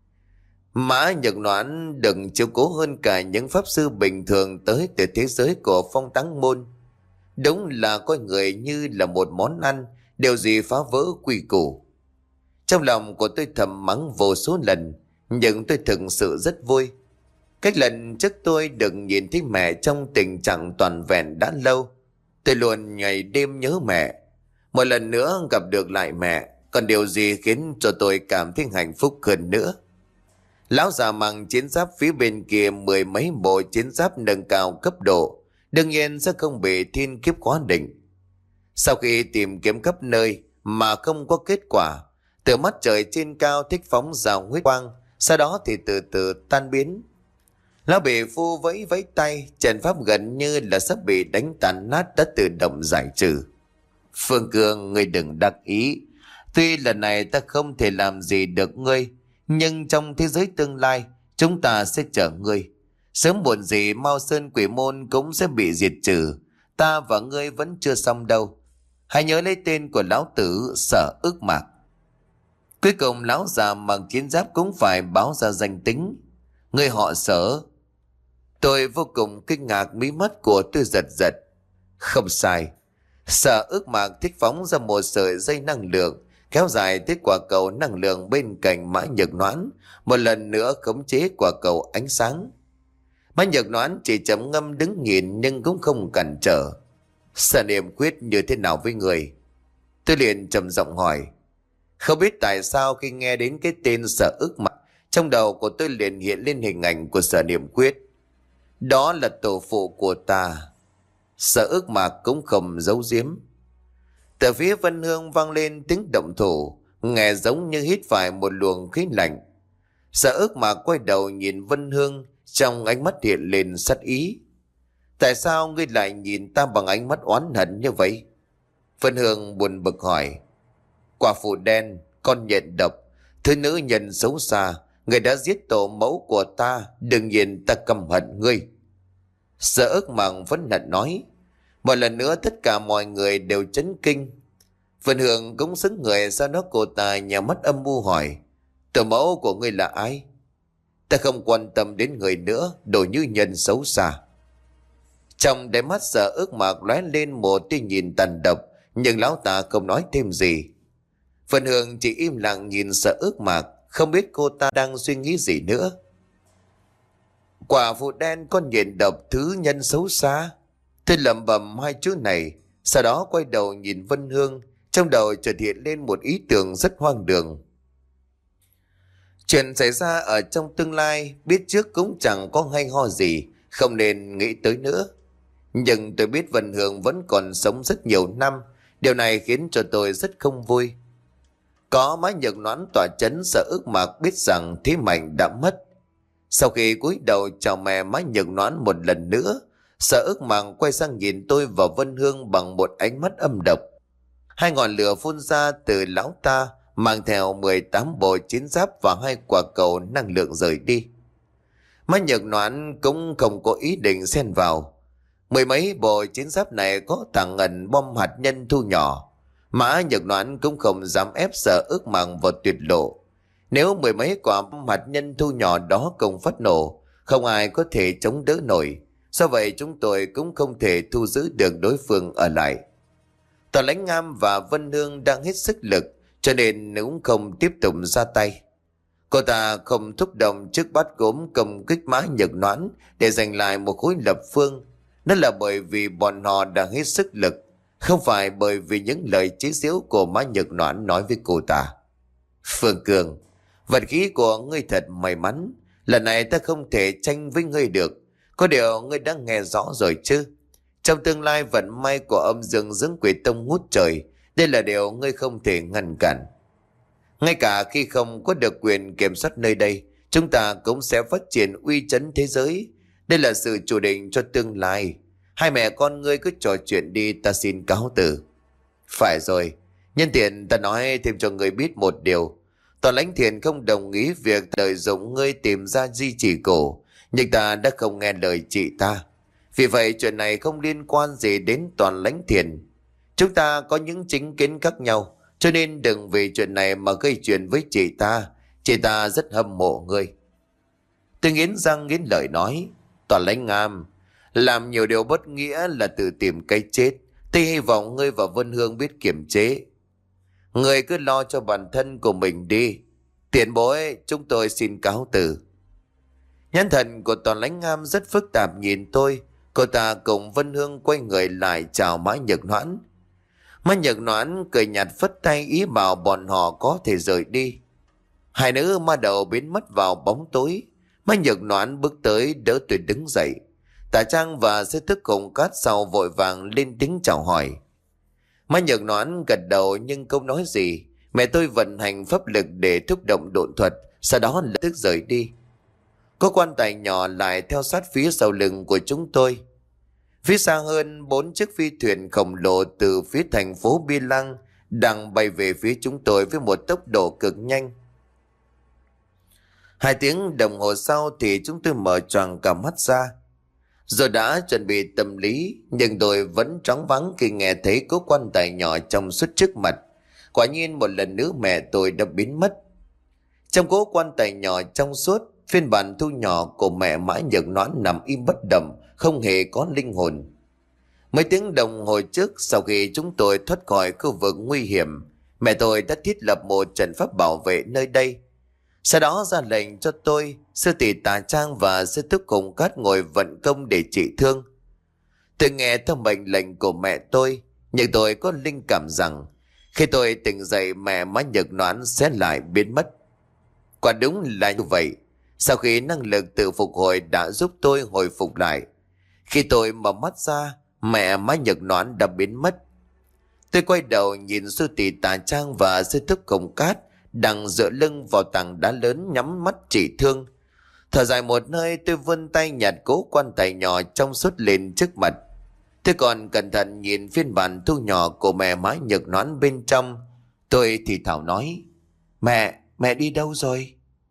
A: Mã Nhật Noãn đừng chiếu cố hơn cả những pháp sư bình thường tới từ thế giới của Phong Táng Môn. Đúng là coi người như là một món ăn, điều gì phá vỡ quy củ. Trong lòng của tôi thầm mắng vô số lần, nhưng tôi thực sự rất vui. Cách lần trước tôi được nhìn thấy mẹ trong tình trạng toàn vẹn đã lâu, tôi luôn ngày đêm nhớ mẹ. Một lần nữa gặp được lại mẹ, còn điều gì khiến cho tôi cảm thấy hạnh phúc hơn nữa? Lão già mặc chiến giáp phía bên kia mười mấy bộ chiến giáp nâng cao cấp độ, đương nhiên sẽ không bị thiên kiếp khóa định. Sau khi tìm kiếm khắp nơi mà không có kết quả, từ mắt trời trên cao thích phóng ra huyết quang, sau đó thì từ từ tan biến. Lão bị phu vẫy vẫy tay, trận pháp gần như là sắp bị đánh tàn nát đã tự động giải trừ. Phương Cương, ngươi đừng đắc ý. Tuy lần này ta không thể làm gì được ngươi, nhưng trong thế giới tương lai, chúng ta sẽ chờ ngươi. Sớm muộn gì Mao Sơn Quỷ Môn cũng sẽ bị diệt trừ. Ta và ngươi vẫn chưa xong đâu. Hãy nhớ lấy tên của lão tử Sở Ức Mạc. Cuối cùng lão già mặc chiến giáp cũng phải báo ra danh tính. Ngươi họ Sở. Tôi vô cùng kinh ngạc, mí mắt của tôi giật giật. Không sai. Sở Ức Mạc thích phóng ra một sợi dây năng lượng, kéo dài tới quả cầu năng lượng bên cạnh Mã Nhật Noãn, một lần nữa khống chế quả cầu ánh sáng. Mã Nhật Noãn chỉ chậm ngâm đứng nhìn nhưng cũng không cản trở. Sở niệm quyết như thế nào với người? Tôi liền trầm giọng hỏi. Không biết tại sao khi nghe đến cái tên Sở Ức Mạc, trong đầu của tôi liền hiện lên hình ảnh của sở niệm quyết. Đó là tổ phụ của ta. Sở Ức Mạc cũng không giấu giếm. Từ phía Vân Hương vang lên tiếng động thủ, nghe giống như hít phải một luồng khí lạnh. Sở Ức Mạc quay đầu nhìn Vân Hương, trong ánh mắt hiện lên sát ý. Tại sao ngươi lại nhìn ta bằng ánh mắt oán hận như vậy? Vân Hương buồn bực hỏi. Quả phụ đen, con nhện độc, thứ nữ nhân xấu xa, người đã giết tổ mẫu của ta, đương nhiên ta căm hận ngươi. Sở Ức Mạc vẫn hận nói. Một lần nữa tất cả mọi người đều chấn kinh. Vân Hương cũng xứng người, sau đó cô ta nhà mắt âm u hỏi. Tổ mẫu của ngươi là ai? Ta không quan tâm đến người nữa, đồ như nhân xấu xa. Trong đáy mắt Sở Ức Mạc lóe lên một tia nhìn tàn độc, Nhưng lão ta không nói thêm gì. Vân Hương chỉ im lặng nhìn sợ ước mạc, không biết cô ta đang suy nghĩ gì nữa. Quả phụ đen con nhện độc thứ nhân xấu xa. Tôi lẩm bẩm hai chữ này, sau đó quay đầu nhìn Vân Hương, trong đầu chợt hiện lên một ý tưởng rất hoang đường. Chuyện xảy ra ở trong tương lai, biết trước cũng chẳng có hay ho gì, không nên nghĩ tới nữa. Nhưng tôi biết Vân Hương vẫn còn sống rất nhiều năm, điều này khiến cho tôi rất không vui. Có mái nhược noãn tỏa chấn, sợ ước mạc biết rằng Thế Mạnh đã mất. Sau khi cúi đầu chào mẹ mái nhược noãn một lần nữa, sợ ước mạc quay sang nhìn tôi và Vân Hương bằng một ánh mắt âm độc. Hai ngọn lửa phun ra từ lão ta, mang theo mười tám bộ chiến giáp và hai quả cầu năng lượng rời đi. Mái nhược noãn cũng không có ý định xen vào. Mười mấy bộ chiến giáp này có thằng ngần bom hạt nhân thu nhỏ. Mã nhược noãn cũng không dám ép sợ ước mạc vào tuyệt lộ. Nếu mười mấy quả bom hạt nhân thu nhỏ đó cùng phát nổ, không ai có thể chống đỡ nổi. Do vậy chúng tôi cũng không thể thu giữ được đối phương ở lại. Tòa Lãnh Ngam và Vân Hương đang hết sức lực, cho nên cũng không tiếp tục ra tay. Cô ta không thúc động chiếc bát gốm công kích Mã nhược noãn để giành lại một khối lập phương. Đó là bởi vì bọn họ đang hết sức lực, không phải bởi vì những lời chế giễu của Mã nhược noãn nói với cô ta. Phương Cường, vật khí của ngươi thật may mắn, lần này ta không thể tranh với ngươi được. Có điều ngươi đã nghe rõ rồi chứ? Trong tương lai vận may của âm dương dưỡng quỷ tông ngút trời, đây là điều ngươi không thể ngăn cản. Ngay cả khi không có được quyền kiểm soát nơi đây, chúng ta cũng sẽ phát triển uy chấn thế giới. Đây là sự chủ định cho tương lai. Hai mẹ con ngươi cứ trò chuyện đi, ta xin cáo từ. Phải rồi, nhân tiện ta nói thêm cho ngươi biết một điều. Tòa Lãnh Thiền không đồng ý việc lợi dụng ngươi tìm ra di chỉ cổ, nhưng ta đã không nghe lời chị ta. Vì vậy chuyện này không liên quan gì đến Toàn Lãnh Thiền. Chúng ta có những chính kiến khác nhau, cho nên đừng vì chuyện này mà gây chuyện với chị ta. Chị ta rất hâm mộ ngươi. Tôi nghiến răng nghiến lợi nói, Toàn Lãnh Ngam, làm nhiều điều bất nghĩa là tự tìm cái chết. Tôi hy vọng ngươi và Vân Hương biết kiềm chế. Ngươi cứ lo cho bản thân của mình đi. Tiền bối, chúng tôi xin cáo từ. Nhãn thần của Toàn Lãnh Ngam rất phức tạp nhìn tôi. Cô ta cùng Vân Hương quay người lại chào Mã nhược noãn. Mã nhược noãn cười nhạt phất tay ý bảo bọn họ có thể rời đi. Hai nữ ma đầu biến mất vào bóng tối. Mã nhược noãn bước tới đỡ tôi đứng dậy. Tả Trang và Sư Thức cùng Cát sau vội vàng lên tiếng chào hỏi. Mã nhược noãn gật đầu nhưng không nói gì. Mẹ tôi vận hành pháp lực để thúc động độn thuật, sau đó lập tức rời đi. Có quan tài nhỏ lại theo sát phía sau lưng của chúng tôi. Phía xa hơn, bốn chiếc phi thuyền khổng lồ từ phía thành phố Bi Lăng đang bay về phía chúng tôi với một tốc độ cực nhanh. Hai tiếng đồng hồ sau thì chúng tôi mở choàng cả mắt ra. Rồi đã chuẩn bị tâm lý, nhưng tôi vẫn choáng váng khi nghe thấy có quan tài nhỏ trong suốt trước mặt. Quả nhiên một lần nữa mẹ tôi đã biến mất. Trong cố quan tài nhỏ trong suốt, phiên bản thu nhỏ của mẹ Mã nhược noãn nằm im bất động, không hề có linh hồn. Mấy tiếng đồng hồ trước, sau khi chúng tôi thoát khỏi khu vực nguy hiểm, mẹ tôi đã thiết lập một trận pháp bảo vệ nơi đây. Sau đó ra lệnh cho tôi, sư tỷ Tà Trang và sư thúc cùng Cát ngồi vận công để trị thương. Tôi nghe theo mệnh lệnh của mẹ tôi, nhưng tôi có linh cảm rằng khi tôi tỉnh dậy mẹ Mã nhược noãn sẽ lại biến mất. Quả đúng là như vậy. Sau khi năng lực tự phục hồi đã giúp tôi hồi phục lại, khi tôi mở mắt ra, mẹ Mã nhược noãn đã biến mất. Tôi quay đầu nhìn sư tỷ Tà Trang và sư thúc cùng Cát đang dựa lưng vào tảng đá lớn nhắm mắt trị thương. Thở dài một hơi, tôi vươn tay nhặt cố quan tài nhỏ trong suốt lên trước mặt. Tôi còn cẩn thận nhìn phiên bản thu nhỏ của mẹ Mã nhược noãn bên trong. Tôi thì thào nói, Mẹ, mẹ đi đâu rồi?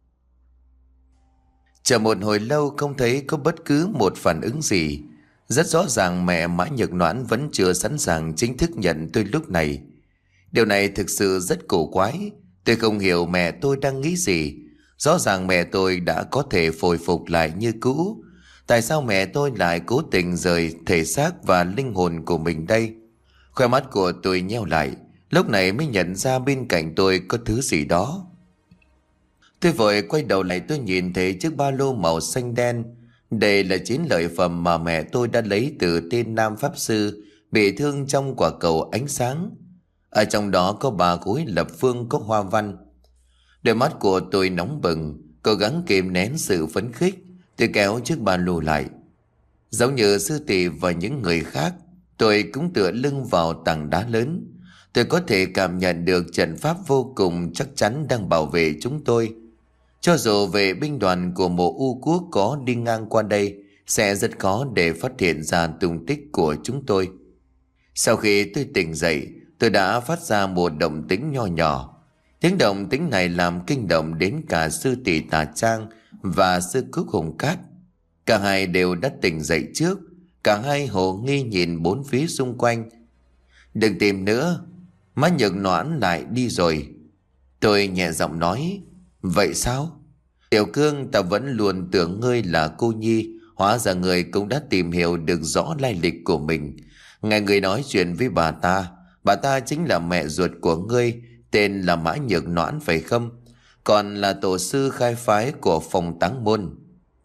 A: Chờ một hồi lâu không thấy có bất cứ một phản ứng gì. Rất rõ ràng mẹ Mã nhược noãn vẫn chưa sẵn sàng chính thức nhận tôi lúc này. Điều này thực sự rất cổ quái. Tôi không hiểu mẹ tôi đang nghĩ gì. Rõ ràng mẹ tôi đã có thể hồi phục lại như cũ. Tại sao mẹ tôi lại cố tình rời thể xác và linh hồn của mình đây? Khoe mắt của tôi nheo lại, lúc này mới nhận ra bên cạnh tôi có thứ gì đó. Tôi vội quay đầu lại, tôi nhìn thấy chiếc ba lô màu xanh đen. Đây là chiến lợi phẩm mà mẹ tôi đã lấy từ tên nam pháp sư bị thương trong quả cầu ánh sáng. Ở trong đó có ba khối lập phương có hoa văn. Đôi mắt của tôi nóng bừng, cố gắng kìm nén sự phấn khích. Tôi kéo chiếc ba lô lại. Giống như sư tỷ và những người khác, tôi cũng tựa lưng vào tảng đá lớn. Tôi có thể cảm nhận được trận pháp vô cùng chắc chắn đang bảo vệ chúng tôi. Cho dù vệ binh đoàn của mộ U Quốc có đi ngang qua đây, sẽ rất khó để phát hiện ra tung tích của chúng tôi. Sau khi tôi tỉnh dậy, tôi đã phát ra một động tĩnh nho nhỏ. Tiếng động tĩnh này làm kinh động đến cả sư tỷ Tà Trang và sư Cúc Hùng Cát. Cả hai đều đã tỉnh dậy trước. Cả hai hồ nghi nhìn bốn phía xung quanh. Đừng tìm nữa, má Nhược Noãn lại đi rồi. Tôi nhẹ giọng nói. Vậy sao? Tiểu Cương, ta vẫn luôn tưởng ngươi là cô nhi, hóa ra ngươi cũng đã tìm hiểu được rõ lai lịch của mình. Nghe ngươi nói chuyện với bà ta, bà ta chính là mẹ ruột của ngươi, tên là Mã Nhược Noãn phải không? Còn là tổ sư khai phái của phòng Táng Môn.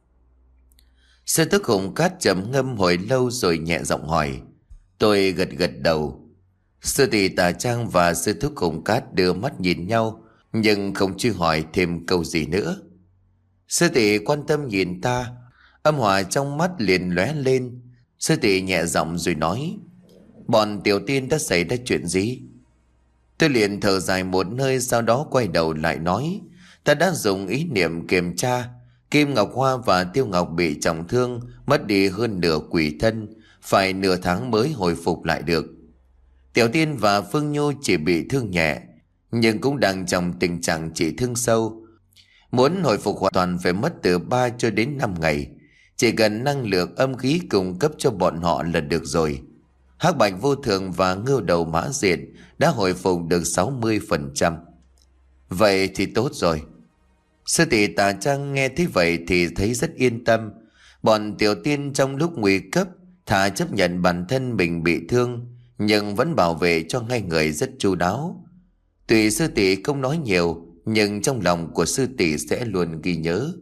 A: Sư Tức Hùng Cát trầm ngâm hồi lâu rồi nhẹ giọng hỏi. Tôi gật gật đầu. Sư tỷ Tà Trang và sư Thức Hùng Cát đưa mắt nhìn nhau, nhưng không truy hỏi thêm câu gì nữa. Sư tỷ quan tâm nhìn ta, âm hòa trong mắt liền lóe lên. Sư tỷ nhẹ giọng rồi nói. Bọn tiểu tiên đã xảy ra chuyện gì? Tôi liền thở dài một hơi, sau đó quay đầu lại nói. Ta đã dùng ý niệm kiểm tra. Kim Ngọc Hoa và Tiêu Ngọc bị trọng thương, mất đi hơn nửa quỷ thân, phải nửa tháng mới hồi phục lại được. Tiểu Tiên và Phương Nhu chỉ bị thương nhẹ, nhưng cũng đang trong tình trạng trị thương sâu. Muốn hồi phục hoàn toàn phải mất từ ba cho đến năm ngày. Chỉ cần năng lượng âm khí cung cấp cho bọn họ là được rồi. Hắc Bạch Vô Thường và Ngưu Đầu Mã Diện đã hồi phục được sáu mươi phần trăm. Vậy thì tốt rồi. Sư tỷ Tà Trang nghe thấy vậy thì thấy rất yên tâm. Bọn tiểu tiên trong lúc nguy cấp thà chấp nhận bản thân mình bị thương, nhưng vẫn bảo vệ cho ngay người rất chu đáo. Tuy sư tỷ không nói nhiều, nhưng trong lòng của sư tỷ sẽ luôn ghi nhớ.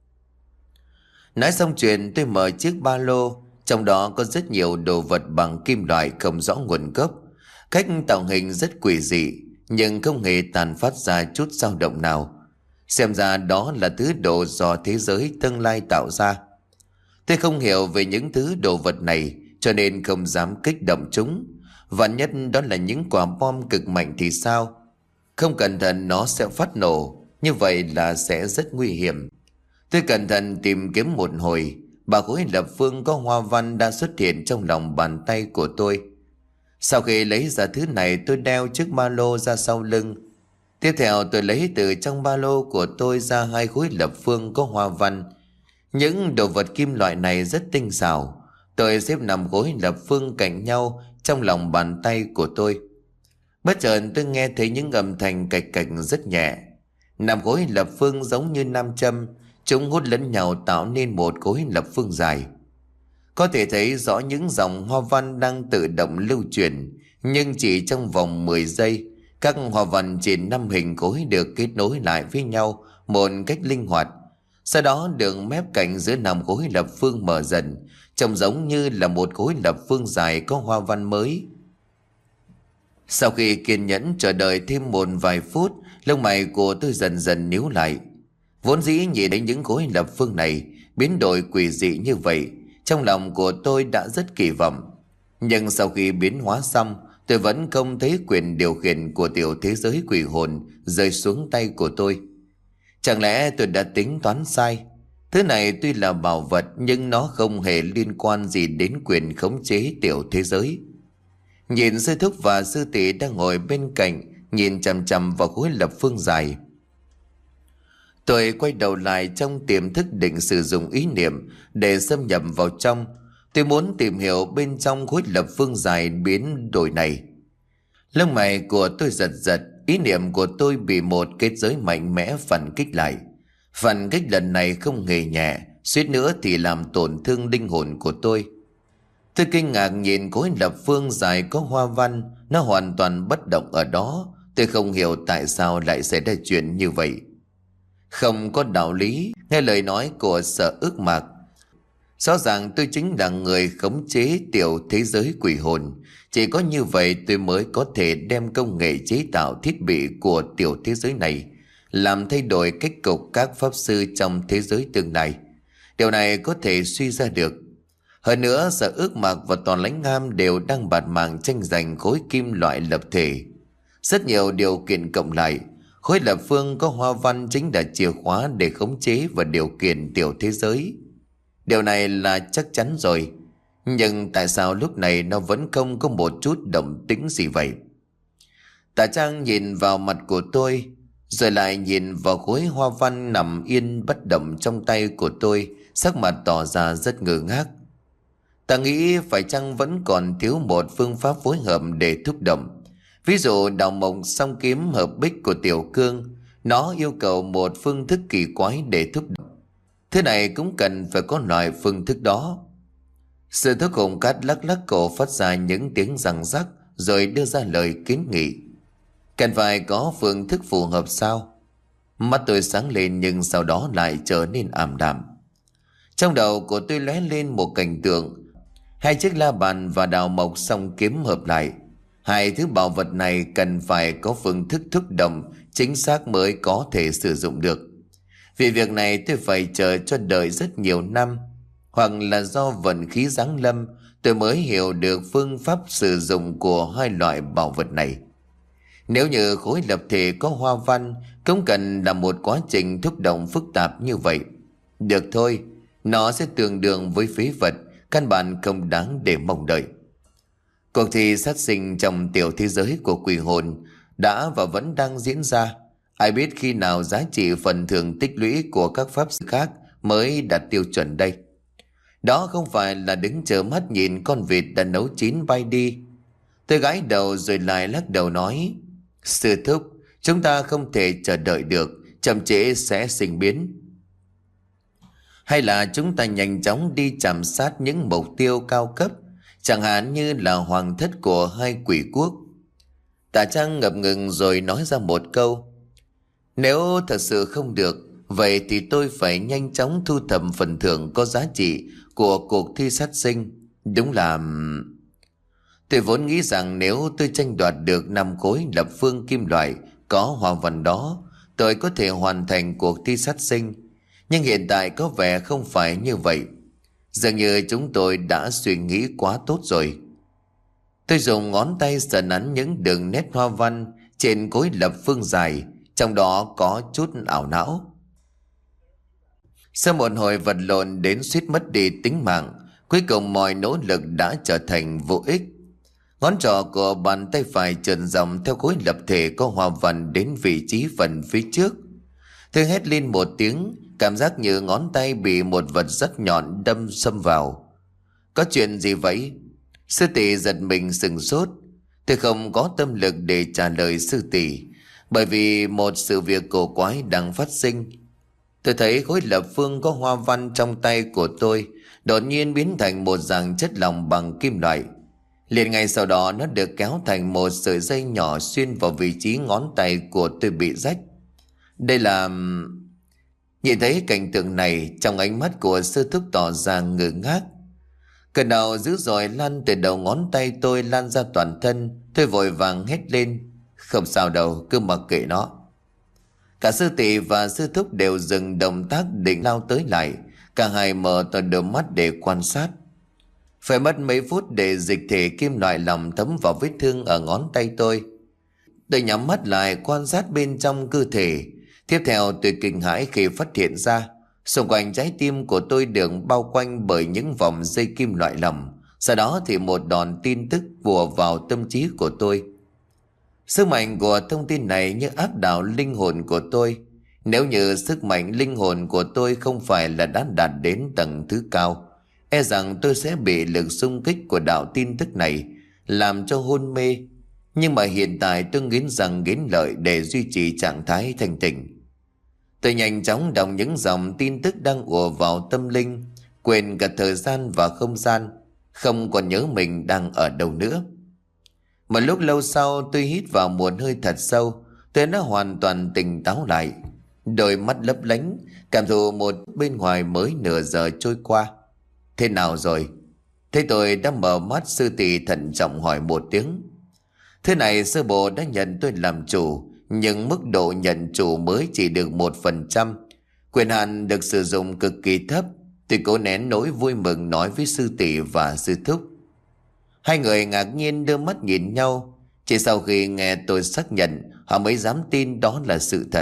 A: Nói xong chuyện, tôi mở chiếc ba lô. Trong đó có rất nhiều đồ vật bằng kim loại không rõ nguồn gốc. Cách tạo hình rất quỷ dị, nhưng không hề tàn phát ra chút dao động nào. Xem ra đó là thứ đồ do thế giới tương lai tạo ra. Tôi không hiểu về những thứ đồ vật này, cho nên không dám kích động chúng. Vạn nhất đó là những quả bom cực mạnh thì sao? Không cẩn thận nó sẽ phát nổ, như vậy là sẽ rất nguy hiểm. Tôi cẩn thận tìm kiếm một hồi, bà khối lập phương có hoa văn đã xuất hiện trong lòng bàn tay của tôi. Sau khi lấy ra thứ này, tôi đeo chiếc ba lô ra sau lưng. Tiếp theo tôi lấy từ trong ba lô của tôi ra hai khối lập phương có hoa văn. Những đồ vật kim loại này rất tinh xảo. Tôi xếp năm khối lập phương cạnh nhau trong lòng bàn tay của tôi. Bất chợt tôi nghe thấy những âm thanh cạch cạch rất nhẹ. Năm khối lập phương giống như nam châm, chúng hút lẫn nhau tạo nên một khối lập phương dài. Có thể thấy rõ những dòng hoa văn đang tự động lưu chuyển, nhưng chỉ trong vòng mười giây, các hoa văn trên năm hình khối được kết nối lại với nhau một cách linh hoạt. Sau đó đường mép cạnh giữa năm khối lập phương mở dần, trông giống như là một khối lập phương dài có hoa văn mới. Sau khi kiên nhẫn chờ đợi thêm một vài phút, lông mày của tôi dần dần nhíu lại. Vốn dĩ nhìn đến những khối lập phương này biến đổi quỷ dị như vậy, trong lòng của tôi đã rất kỳ vọng. Nhưng sau khi biến hóa xong, tôi vẫn không thấy quyền điều khiển của tiểu thế giới quỷ hồn rơi xuống tay của tôi. Chẳng lẽ tôi đã tính toán sai? Thứ này tuy là bảo vật, nhưng nó không hề liên quan gì đến quyền khống chế tiểu thế giới. Nhìn sư thúc và sư tỷ đang ngồi bên cạnh, nhìn chằm chằm vào khối lập phương dài. Tôi quay đầu lại trong tiềm thức định sử dụng ý niệm để xâm nhập vào trong. Tôi muốn tìm hiểu bên trong khối lập phương dài biến đổi này. Lông mày của tôi giật giật, ý niệm của tôi bị một kết giới mạnh mẽ phản kích lại. Phản kích lần này không hề nhẹ, suýt nữa thì làm tổn thương linh hồn của tôi. Tôi kinh ngạc nhìn khối lập phương dài có hoa văn, nó hoàn toàn bất động ở đó. Tôi không hiểu tại sao lại xảy ra chuyện như vậy. Không có đạo lý. Nghe lời nói của Sở Ước Mạc, rõ ràng tôi chính là người khống chế tiểu thế giới quỷ hồn. Chỉ có như vậy tôi mới có thể đem công nghệ chế tạo thiết bị của tiểu thế giới này làm thay đổi cách cục các pháp sư trong thế giới tương lai. Điều này có thể suy ra được. Hơn nữa, Sở Ước Mạc và Toàn Lãnh Am đều đang bạt mạng tranh giành khối kim loại lập thể. Rất nhiều điều kiện cộng lại, khối lập phương có hoa văn chính là chìa khóa để khống chế và điều khiển tiểu thế giới. Điều này là chắc chắn rồi. Nhưng tại sao lúc này nó vẫn không có một chút động tĩnh gì vậy? Tà Trang nhìn vào mặt của tôi, rồi lại nhìn vào khối hoa văn nằm yên bất động trong tay của tôi, sắc mặt tỏ ra rất ngơ ngác. Ta nghĩ phải chăng vẫn còn thiếu một phương pháp phối hợp để thúc động. Ví dụ đào mộc song kiếm hợp bích của Tiểu Cương, nó yêu cầu một phương thức kỳ quái để thúc động. Thế này cũng cần phải có loại phương thức đó. Sư thúc Hùng Cát lắc lắc cổ phát ra những tiếng răng rắc, rồi đưa ra lời kiến nghị. Cần phải có phương thức phù hợp sao? Mắt tôi sáng lên nhưng sau đó lại trở nên ảm đạm. Trong đầu của tôi lóe lên một cảnh tượng. Hai chiếc la bàn và đào mộc song kiếm hợp lại. Hai thứ bảo vật này cần phải có phương thức thúc động chính xác mới có thể sử dụng được. Vì việc này tôi phải chờ cho đợi rất nhiều năm, hoặc là do vận khí giáng lâm tôi mới hiểu được phương pháp sử dụng của hai loại bảo vật này. Nếu như khối lập thể có hoa văn cũng cần là một quá trình thúc động phức tạp như vậy. Được thôi, nó sẽ tương đương với phế vật, căn bản không đáng để mong đợi. Cuộc thi sát sinh trong tiểu thế giới của quỷ hồn đã và vẫn đang diễn ra. Ai biết khi nào giá trị phần thưởng tích lũy của các pháp sư khác mới đạt tiêu chuẩn đây? Đó không phải là đứng chờ mắt nhìn con vịt đã nấu chín bay đi. Tôi gãi đầu rồi lại lắc đầu nói: Sư thúc, chúng ta không thể chờ đợi được, chậm trễ sẽ sinh biến. Hay là chúng ta nhanh chóng đi chạm sát những mục tiêu cao cấp, chẳng hạn như là hoàng thất của hai quỷ quốc. Tà Trang ngập ngừng rồi nói ra một câu: Nếu thật sự không được, vậy thì tôi phải nhanh chóng thu thập phần thưởng có giá trị của cuộc thi sát sinh. Đúng là... Tôi vốn nghĩ rằng nếu tôi tranh đoạt được năm khối lập phương kim loại có hoa văn đó, tôi có thể hoàn thành cuộc thi sát sinh. Nhưng hiện tại có vẻ không phải như vậy. Dường như chúng tôi đã suy nghĩ quá tốt rồi. Tôi dùng ngón tay sờ nắn những đường nét hoa văn trên khối lập phương dài, trong đó có chút ảo não. Sau một hồi vật lộn đến suýt mất đi tính mạng, cuối cùng mọi nỗ lực đã trở thành vô ích. Ngón trỏ của bàn tay phải trườn dòng theo khối lập thể có hoa văn đến vị trí phần phía trước. Tôi hét lên một tiếng, cảm giác như ngón tay bị một vật rất nhọn đâm xâm vào. Có chuyện gì vậy? Sư tỷ giật mình sừng sốt. Tôi không có tâm lực để trả lời sư tỷ, bởi vì một sự việc cổ quái đang phát sinh. Tôi thấy khối lập phương có hoa văn trong tay của tôi đột nhiên biến thành một dạng chất lỏng bằng kim loại. Liền ngay sau đó nó được kéo thành một sợi dây nhỏ xuyên vào vị trí ngón tay của tôi bị rách. Đây là... Nhìn thấy cảnh tượng này, trong ánh mắt của sư thúc tỏ ra ngơ ngác. Cơn đau dữ dội lan từ đầu ngón tay tôi lan ra toàn thân. Tôi vội vàng hét lên: Không sao đâu, cứ mặc kệ nó. Cả sư tỷ và sư thúc đều dừng động tác định lao tới lại. Cả hai mở to đôi mắt để quan sát. Phải mất mấy phút để dịch thể kim loại lỏng thấm vào vết thương ở ngón tay tôi. Tôi nhắm mắt lại quan sát bên trong cơ thể. Tiếp theo tôi kinh hãi khi phát hiện ra xung quanh trái tim của tôi được bao quanh bởi những vòng dây kim loại lỏng. Sau đó thì một đòn tin tức vùa vào tâm trí của tôi. Sức mạnh của thông tin này như áp đảo linh hồn của tôi. Nếu như sức mạnh linh hồn của tôi không phải là đã đạt đến tầng thứ cao, e rằng tôi sẽ bị lực xung kích của đạo tin tức này làm cho hôn mê. Nhưng mà hiện tại tôi nghiến răng nghiến lợi để duy trì trạng thái thanh tỉnh. Tôi nhanh chóng đọc những dòng tin tức đang ùa vào tâm linh, quên cả thời gian và không gian. không còn nhớ mình đang ở đâu nữa. Một lúc lâu sau tôi hít vào một hơi thật sâu, tôi đã hoàn toàn tỉnh táo lại. Đôi mắt lấp lánh, cảm thụ một bên ngoài mới nửa giờ trôi qua. Thế nào rồi? Thế tôi đã mở mắt, sư tỷ thận trọng hỏi một tiếng. Thế này, sư bộ đã nhận tôi làm chủ, nhưng mức độ nhận chủ mới chỉ được một phần trăm. Quyền hạn được sử dụng cực kỳ thấp. Tôi cố nén nỗi vui mừng nói với sư tỷ và sư thúc. Hai người ngạc nhiên đưa mắt nhìn nhau. Chỉ sau khi nghe tôi xác nhận, họ mới dám tin đó là sự thật.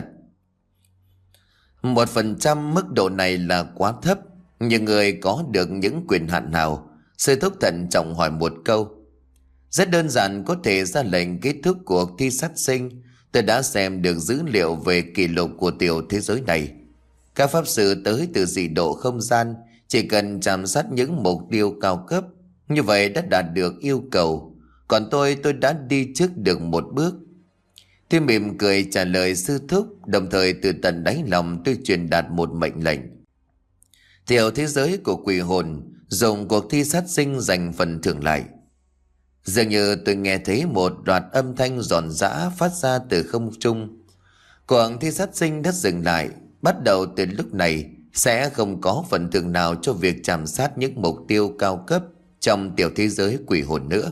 A: Một phần trăm mức độ này là quá thấp. Nhưng người có được những quyền hạn nào? Sư thúc thận trọng hỏi một câu. Rất đơn giản, có thể ra lệnh kết thúc cuộc thi sát sinh. Tôi đã xem được dữ liệu về kỷ lục của tiểu thế giới này. Các pháp sư tới từ dị độ không gian chỉ cần chạm sát những mục tiêu cao cấp, như vậy đã đạt được yêu cầu. Còn tôi, tôi đã đi trước được một bước. Tôi mỉm cười trả lời sư thúc, đồng thời từ tận đáy lòng tôi truyền đạt một mệnh lệnh. Tiểu thế giới của quỷ hồn dùng cuộc thi sát sinh giành phần thưởng lại. Dường như tôi nghe thấy một loạt âm thanh giòn giã phát ra từ không trung. Cuộc thi sát sinh đã dừng lại. Bắt đầu từ lúc này sẽ không có phần thưởng nào cho việc chạm sát những mục tiêu cao cấp trong tiểu thế giới quỷ hồn nữa.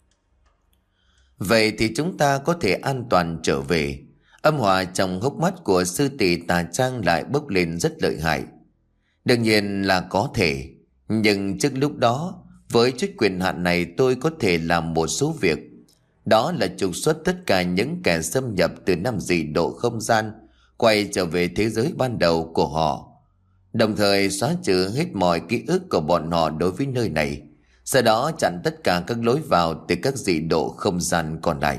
A: Vậy thì chúng ta có thể an toàn trở về. Âm hỏa trong hốc mắt của sư tỷ Tà Trang lại bốc lên rất lợi hại. Đương nhiên là có thể, nhưng trước lúc đó, với chức quyền hạn này tôi có thể làm một số việc. Đó là trục xuất tất cả những kẻ xâm nhập từ năm dị độ không gian, quay trở về thế giới ban đầu của họ, đồng thời xóa trừ hết mọi ký ức của bọn họ đối với nơi này, sau đó chặn tất cả các lối vào từ các dị độ không gian còn lại.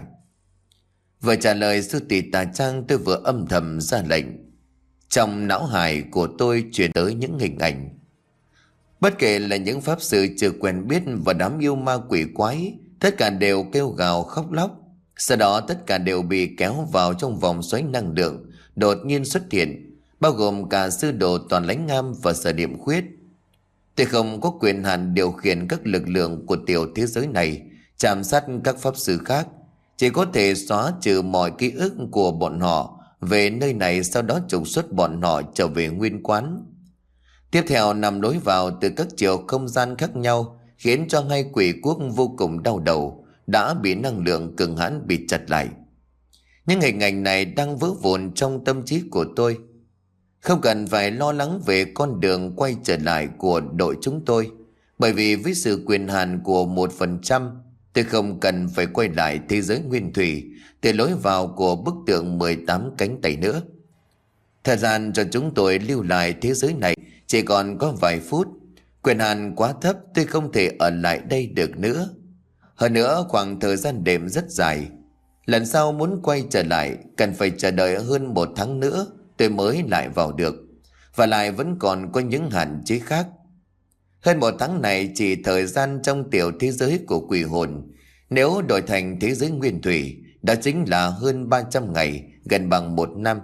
A: Vừa trả lời sư tỷ Tà Trang, tôi vừa âm thầm ra lệnh. Trong não hải của tôi truyền tới những hình ảnh. Bất kể là những pháp sư chưa quen biết và đám yêu ma quỷ quái, tất cả đều kêu gào khóc lóc. Sau đó tất cả đều bị kéo vào trong vòng xoáy năng lượng đột nhiên xuất hiện, bao gồm cả sư đồ Toàn Lãnh Ngam và Sở Điểm Khuyết. Tôi không có quyền hạn điều khiển các lực lượng của tiểu thế giới này, chạm sát các pháp sư khác, chỉ có thể xóa trừ mọi ký ức của bọn họ về nơi này, sau đó trục xuất bọn họ trở về nguyên quán. Tiếp theo, nằm lối vào từ các chiều không gian khác nhau khiến cho hai quỷ quốc vô cùng đau đầu, đã bị năng lượng cường hãn bị chặt lại. Những hình ảnh này đang vỡ vụn trong tâm trí của tôi. Không cần phải lo lắng về con đường quay trở lại của đội chúng tôi, bởi vì với sự quyền hạn của một phần trăm, tôi không cần phải quay lại thế giới nguyên thủy từ lối vào của bức tượng mười tám cánh tay nữa. Thời gian cho chúng tôi lưu lại thế giới này chỉ còn có vài phút. Quyền hạn quá thấp, tôi không thể ở lại đây được nữa. Hơn nữa, khoảng thời gian đêm rất dài. Lần sau muốn quay trở lại cần phải chờ đợi hơn một tháng nữa tôi mới lại vào được, và lại vẫn còn có những hạn chế khác. Hơn một tháng này chỉ thời gian trong tiểu thế giới của quỷ hồn. Nếu đổi thành thế giới nguyên thủy, đó chính là hơn ba trăm ngày, gần bằng một năm.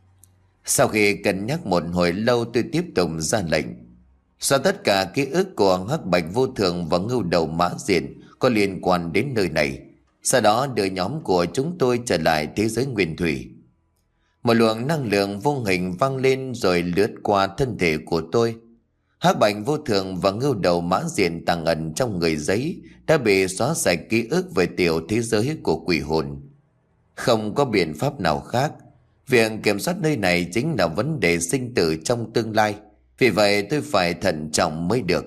A: Sau khi cân nhắc một hồi lâu, tôi tiếp tục ra lệnh. Xóa tất cả ký ức của Hắc Bạch Vô Thường và Ngưu Đầu Mã Diện có liên quan đến nơi này. Sau đó đưa nhóm của chúng tôi trở lại thế giới nguyên thủy. Một luồng năng lượng vô hình vang lên rồi lướt qua thân thể của tôi. Hắc Bạch Vô Thường và Ngưu Đầu Mã Diện tàng ẩn trong người giấy đã bị xóa sạch ký ức về tiểu thế giới của quỷ hồn. Không có biện pháp nào khác. Việc kiểm soát nơi này chính là vấn đề sinh tử trong tương lai. Vì vậy tôi phải thận trọng mới được.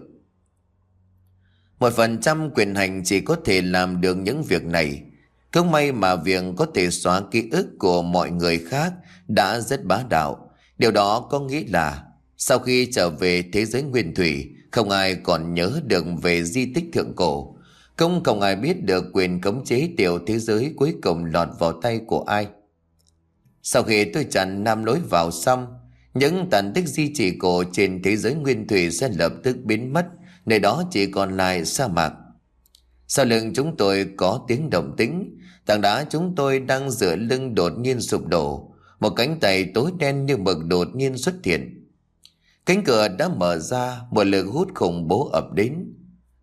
A: Một phần trăm quyền hành chỉ có thể làm được những việc này. Không may mà việc có thể xóa ký ức của mọi người khác đã rất bá đạo. Điều đó có nghĩa là sau khi trở về thế giới nguyên thủy, không ai còn nhớ được về di tích thượng cổ. Không không ai biết được quyền khống chế tiểu thế giới cuối cùng lọt vào tay của ai. Sau khi tôi chặn năm lối vào xong, những tàn tích di chỉ cổ trên thế giới nguyên thủy sẽ lập tức biến mất, nơi đó chỉ còn lại sa mạc. Sau lưng chúng tôi có tiếng động tĩnh, tảng đá chúng tôi đang dựa lưng đột nhiên sụp đổ, một cánh tay tối đen như mực đột nhiên xuất hiện. Cánh cửa đã mở ra, một lực hút khủng bố ập đến.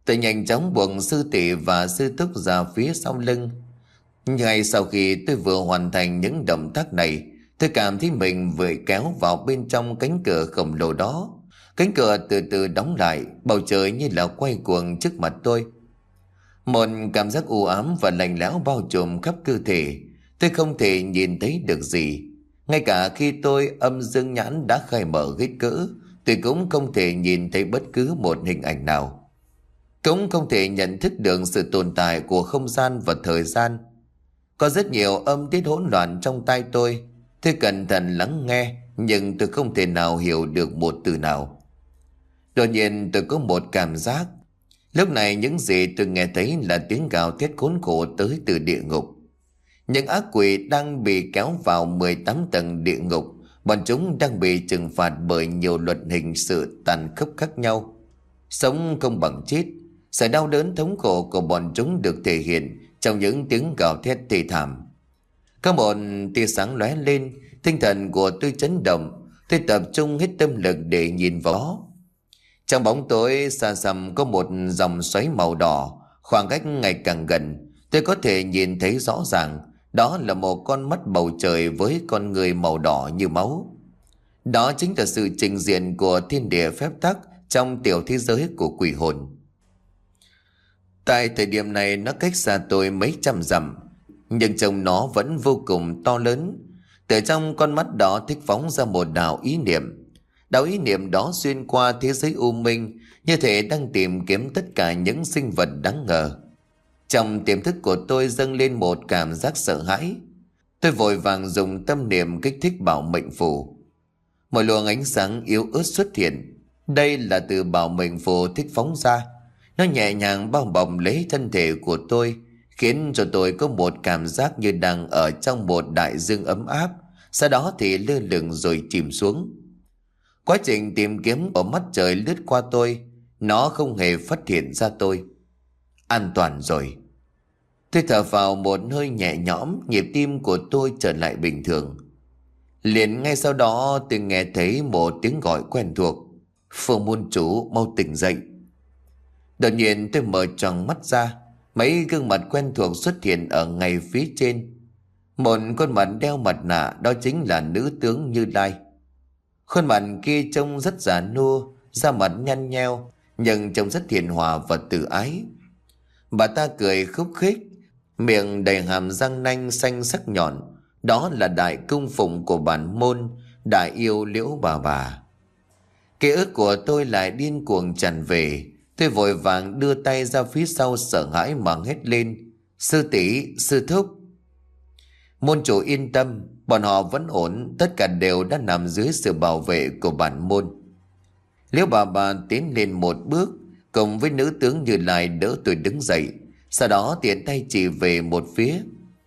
A: Tôi nhanh chóng buộc sư tỷ và sư thúc ra phía sau lưng. Ngay sau khi tôi vừa hoàn thành những động tác này, tôi cảm thấy mình vừa kéo vào bên trong cánh cửa khổng lồ đó. Cánh cửa từ từ đóng lại, bầu trời như là quay cuồng trước mặt tôi. Một cảm giác u ám và lạnh lẽo bao trùm khắp cơ thể. Tôi không thể nhìn thấy được gì. Ngay cả khi tôi âm dương nhãn đã khai mở hết cỡ, tôi cũng không thể nhìn thấy bất cứ một hình ảnh nào. Cũng không thể nhận thức được sự tồn tại của không gian và thời gian. Có rất nhiều âm tiết hỗn loạn trong tai tôi. Tôi cẩn thận lắng nghe, nhưng tôi không thể nào hiểu được một từ nào. Đột nhiên tôi có một cảm giác. Lúc này những gì tôi nghe thấy là tiếng gào thét khốn khổ tới từ địa ngục. Những ác quỷ đang bị kéo vào mười tám tầng địa ngục. Bọn chúng đang bị trừng phạt bởi nhiều luật hình sự tàn khốc khác nhau. Sống không bằng chết. Sự đau đớn thống khổ của bọn chúng được thể hiện trong những tiếng gào thét thê thảm. Có một tia sáng lóe lên, tinh thần của tôi chấn động. Tôi tập trung hết tâm lực để nhìn vào đó. Trong bóng tối xa xăm có một dòng xoáy màu đỏ. Khoảng cách ngày càng gần, tôi có thể nhìn thấy rõ ràng. Đó là một con mắt bầu trời với con người màu đỏ như máu. Đó chính là sự trình diện của thiên địa phép tắc trong tiểu thế giới của quỷ hồn. Tại thời điểm này nó cách xa tôi mấy trăm dặm, nhưng trông nó vẫn vô cùng to lớn. Từ trong con mắt đó thích phóng ra một đạo ý niệm. Đạo ý niệm đó xuyên qua thế giới u minh, như thể đang tìm kiếm tất cả những sinh vật đáng ngờ. Trong tiềm thức của tôi dâng lên một cảm giác sợ hãi. Tôi vội vàng dùng tâm niệm kích thích bảo mệnh phù. Một luồng ánh sáng yếu ớt xuất hiện. Đây là từ bảo mệnh phù thích phóng ra. Nó nhẹ nhàng bao bọc lấy thân thể của tôi, khiến cho tôi có một cảm giác như đang ở trong một đại dương ấm áp. Sau đó thì lơ lửng rồi chìm xuống. Quá trình tìm kiếm ở mắt trời lướt qua tôi, nó không hề phát hiện ra tôi. An toàn rồi. Tôi thở vào một hơi nhẹ nhõm, nhịp tim của tôi trở lại bình thường. Liền ngay sau đó tôi nghe thấy một tiếng gọi quen thuộc. Phương môn chủ, mau tỉnh dậy. Đột nhiên tôi mở tròn mắt ra. Mấy gương mặt quen thuộc xuất hiện ở ngay phía trên. Một con mặt đeo mặt nạ, đó chính là nữ tướng Như Lai. Khuôn mặt kia trông rất già nua, da mặt nhăn nheo, nhưng trông rất hiền hòa và từ ái. Bà ta cười khúc khích, miệng đầy hàm răng nanh xanh sắc nhọn. Đó là đại cung phụng của bản môn, đại yêu Liễu bà bà. Ký ức của tôi lại điên cuồng tràn về. Tôi vội vàng đưa tay ra phía sau sợ hãi mà hét lên. Sư tỷ, sư thúc. Môn chủ yên tâm, bọn họ vẫn ổn, tất cả đều đã nằm dưới sự bảo vệ của bản môn. Liễu bà bà tiến lên một bước, cùng với nữ tướng Như Lai đỡ tôi đứng dậy, sau đó tiện tay chỉ về một phía.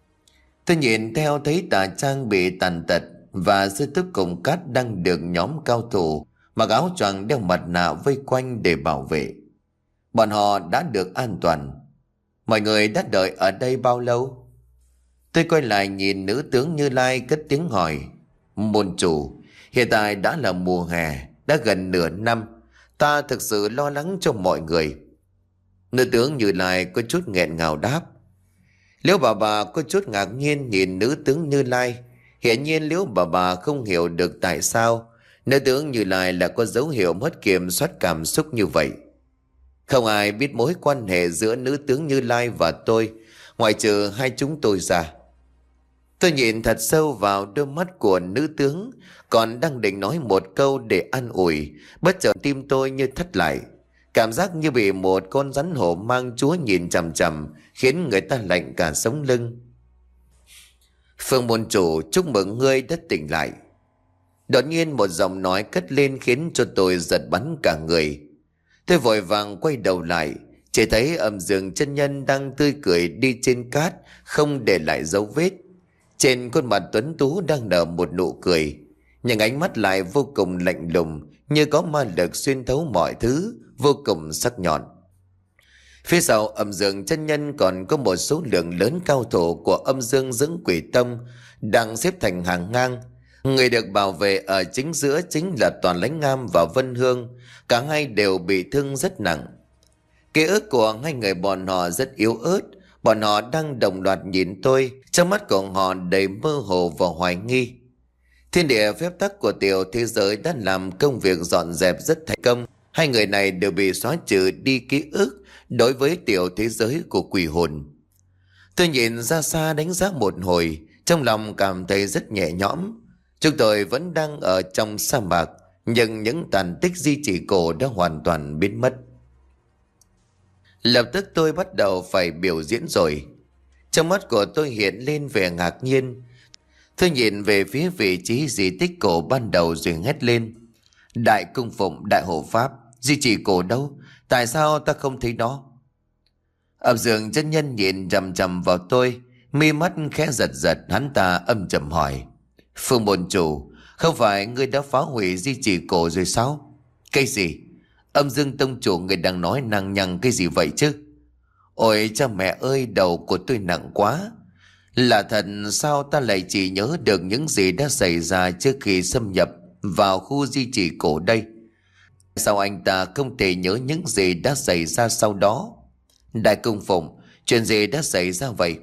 A: Tôi nhìn theo thấy Tà Trang bị tàn tật và sư thúc cùng Cát đang được nhóm cao thủ mặc áo choàng đeo mặt nạ vây quanh để bảo vệ. Bọn họ đã được an toàn. Mọi người đã đợi ở đây bao lâu? Tôi quay lại nhìn nữ tướng Như Lai cất tiếng hỏi. Môn chủ, hiện tại đã là mùa hè, đã gần nửa năm. Ta thực sự lo lắng cho mọi người. Nữ tướng Như Lai có chút nghẹn ngào đáp. Liễu bà bà có chút ngạc nhiên nhìn nữ tướng Như Lai. Hiển nhiên Liễu bà bà không hiểu được tại sao nữ tướng Như Lai là có dấu hiệu mất kiểm soát cảm xúc như vậy. Không ai biết mối quan hệ giữa nữ tướng Như Lai và tôi, ngoại trừ hai chúng tôi ra. Tôi nhìn thật sâu vào đôi mắt của nữ tướng, còn đang định nói một câu để an ủi, bất chợt tim tôi như thắt lại. Cảm giác như bị một con rắn hổ mang chúa nhìn chằm chằm, khiến người ta lạnh cả sống lưng. Phương môn chủ, chúc mừng ngươi đã tỉnh lại. Đột nhiên một giọng nói cất lên khiến cho tôi giật bắn cả người. Tôi vội vàng quay đầu lại, chỉ thấy Âm Dương chân nhân đang tươi cười đi trên cát, không để lại dấu vết. Trên khuôn mặt tuấn tú đang nở một nụ cười, nhưng ánh mắt lại vô cùng lạnh lùng, như có ma lực xuyên thấu mọi thứ, vô cùng sắc nhọn. Phía sau Âm Dương chân nhân còn có một số lượng lớn cao thủ của Âm Dương Dưỡng Quỷ Tông đang xếp thành hàng ngang. Người được bảo vệ ở chính giữa chính là Toàn Lãnh Ngam và Vân Hương. Cả hai đều bị thương rất nặng. Ký ức của hai người bọn họ rất yếu ớt. Bọn họ đang đồng loạt nhìn tôi, trong mắt của họ đầy mơ hồ và hoài nghi. Thiên địa phép tắc của tiểu thế giới đã làm công việc dọn dẹp rất thành công. Hai người này đều bị xóa trừ đi ký ức đối với tiểu thế giới của quỷ hồn. Tôi nhìn ra xa đánh giá một hồi, trong lòng cảm thấy rất nhẹ nhõm. Chúng tôi vẫn đang ở trong sa mạc, nhưng những tàn tích di chỉ cổ đã hoàn toàn biến mất. Lập tức tôi bắt đầu phải biểu diễn rồi. Trong mắt của tôi hiện lên vẻ ngạc nhiên. Tôi nhìn về phía vị trí di tích cổ ban đầu rồi hét lên: Đại cung phụng, đại hộ pháp, di chỉ cổ đâu? Tại sao ta không thấy nó? Âm Dương chân nhân nhìn chằm chằm vào tôi, mi mắt khẽ giật giật. Hắn ta âm trầm hỏi: Phương môn chủ, không phải ngươi đã phá hủy di chỉ cổ rồi sao? Cái gì? Âm Dương tông chủ, người đang nói năng nhằng cái gì vậy chứ? Ôi cha mẹ ơi, đầu của tôi nặng quá. Là thật sao ta lại chỉ nhớ được những gì đã xảy ra trước khi xâm nhập vào khu di chỉ cổ đây? Sao anh ta không thể nhớ những gì đã xảy ra sau đó? Đại cung phụng, chuyện gì đã xảy ra vậy?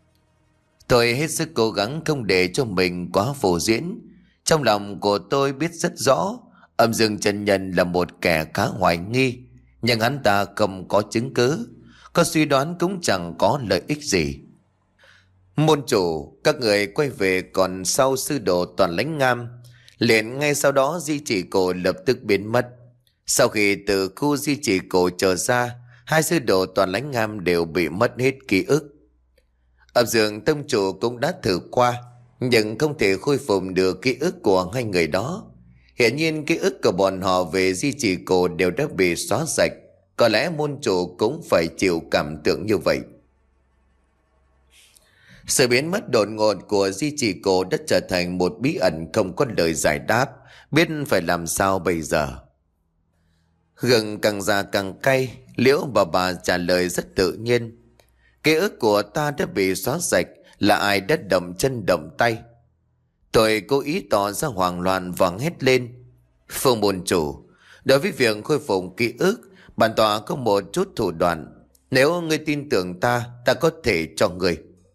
A: Tôi hết sức cố gắng không để cho mình quá phô diễn. Trong lòng của tôi biết rất rõ Âm Dương chân nhân là một kẻ khá hoài nghi, nhưng hắn ta không có chứng cứ, có suy đoán cũng chẳng có lợi ích gì. Môn chủ, các người quay về, còn sau sư đồ Toàn Lãnh Ngam. Liền ngay sau đó di chỉ cổ lập tức biến mất. Sau khi từ khu di chỉ cổ trở ra, hai sư đồ Toàn Lãnh Ngam đều bị mất hết ký ức. Âm Dương tông chủ cũng đã thử qua, nhưng không thể khôi phục được ký ức của hai người đó. Hiển nhiên ký ức của bọn họ về di chỉ cổ đều đã bị xóa sạch. Có lẽ môn chủ cũng phải chịu cảm tưởng như vậy. Sự biến mất đột ngột của di chỉ cổ đã trở thành một bí ẩn không có lời giải đáp, biết phải làm sao bây giờ. Gừng càng già càng cay, Liễu bà bà trả lời rất tự nhiên: Ký ức của ta đã bị xóa sạch, là ai đã động chân động tay? Tôi cố ý tỏ ra hoảng loạn và hét lên: Phương môn chủ, đối với việc khôi phục ký ức, bản tọa có một chút thủ đoạn. Nếu ngươi tin tưởng ta, ta có thể cho ngươi.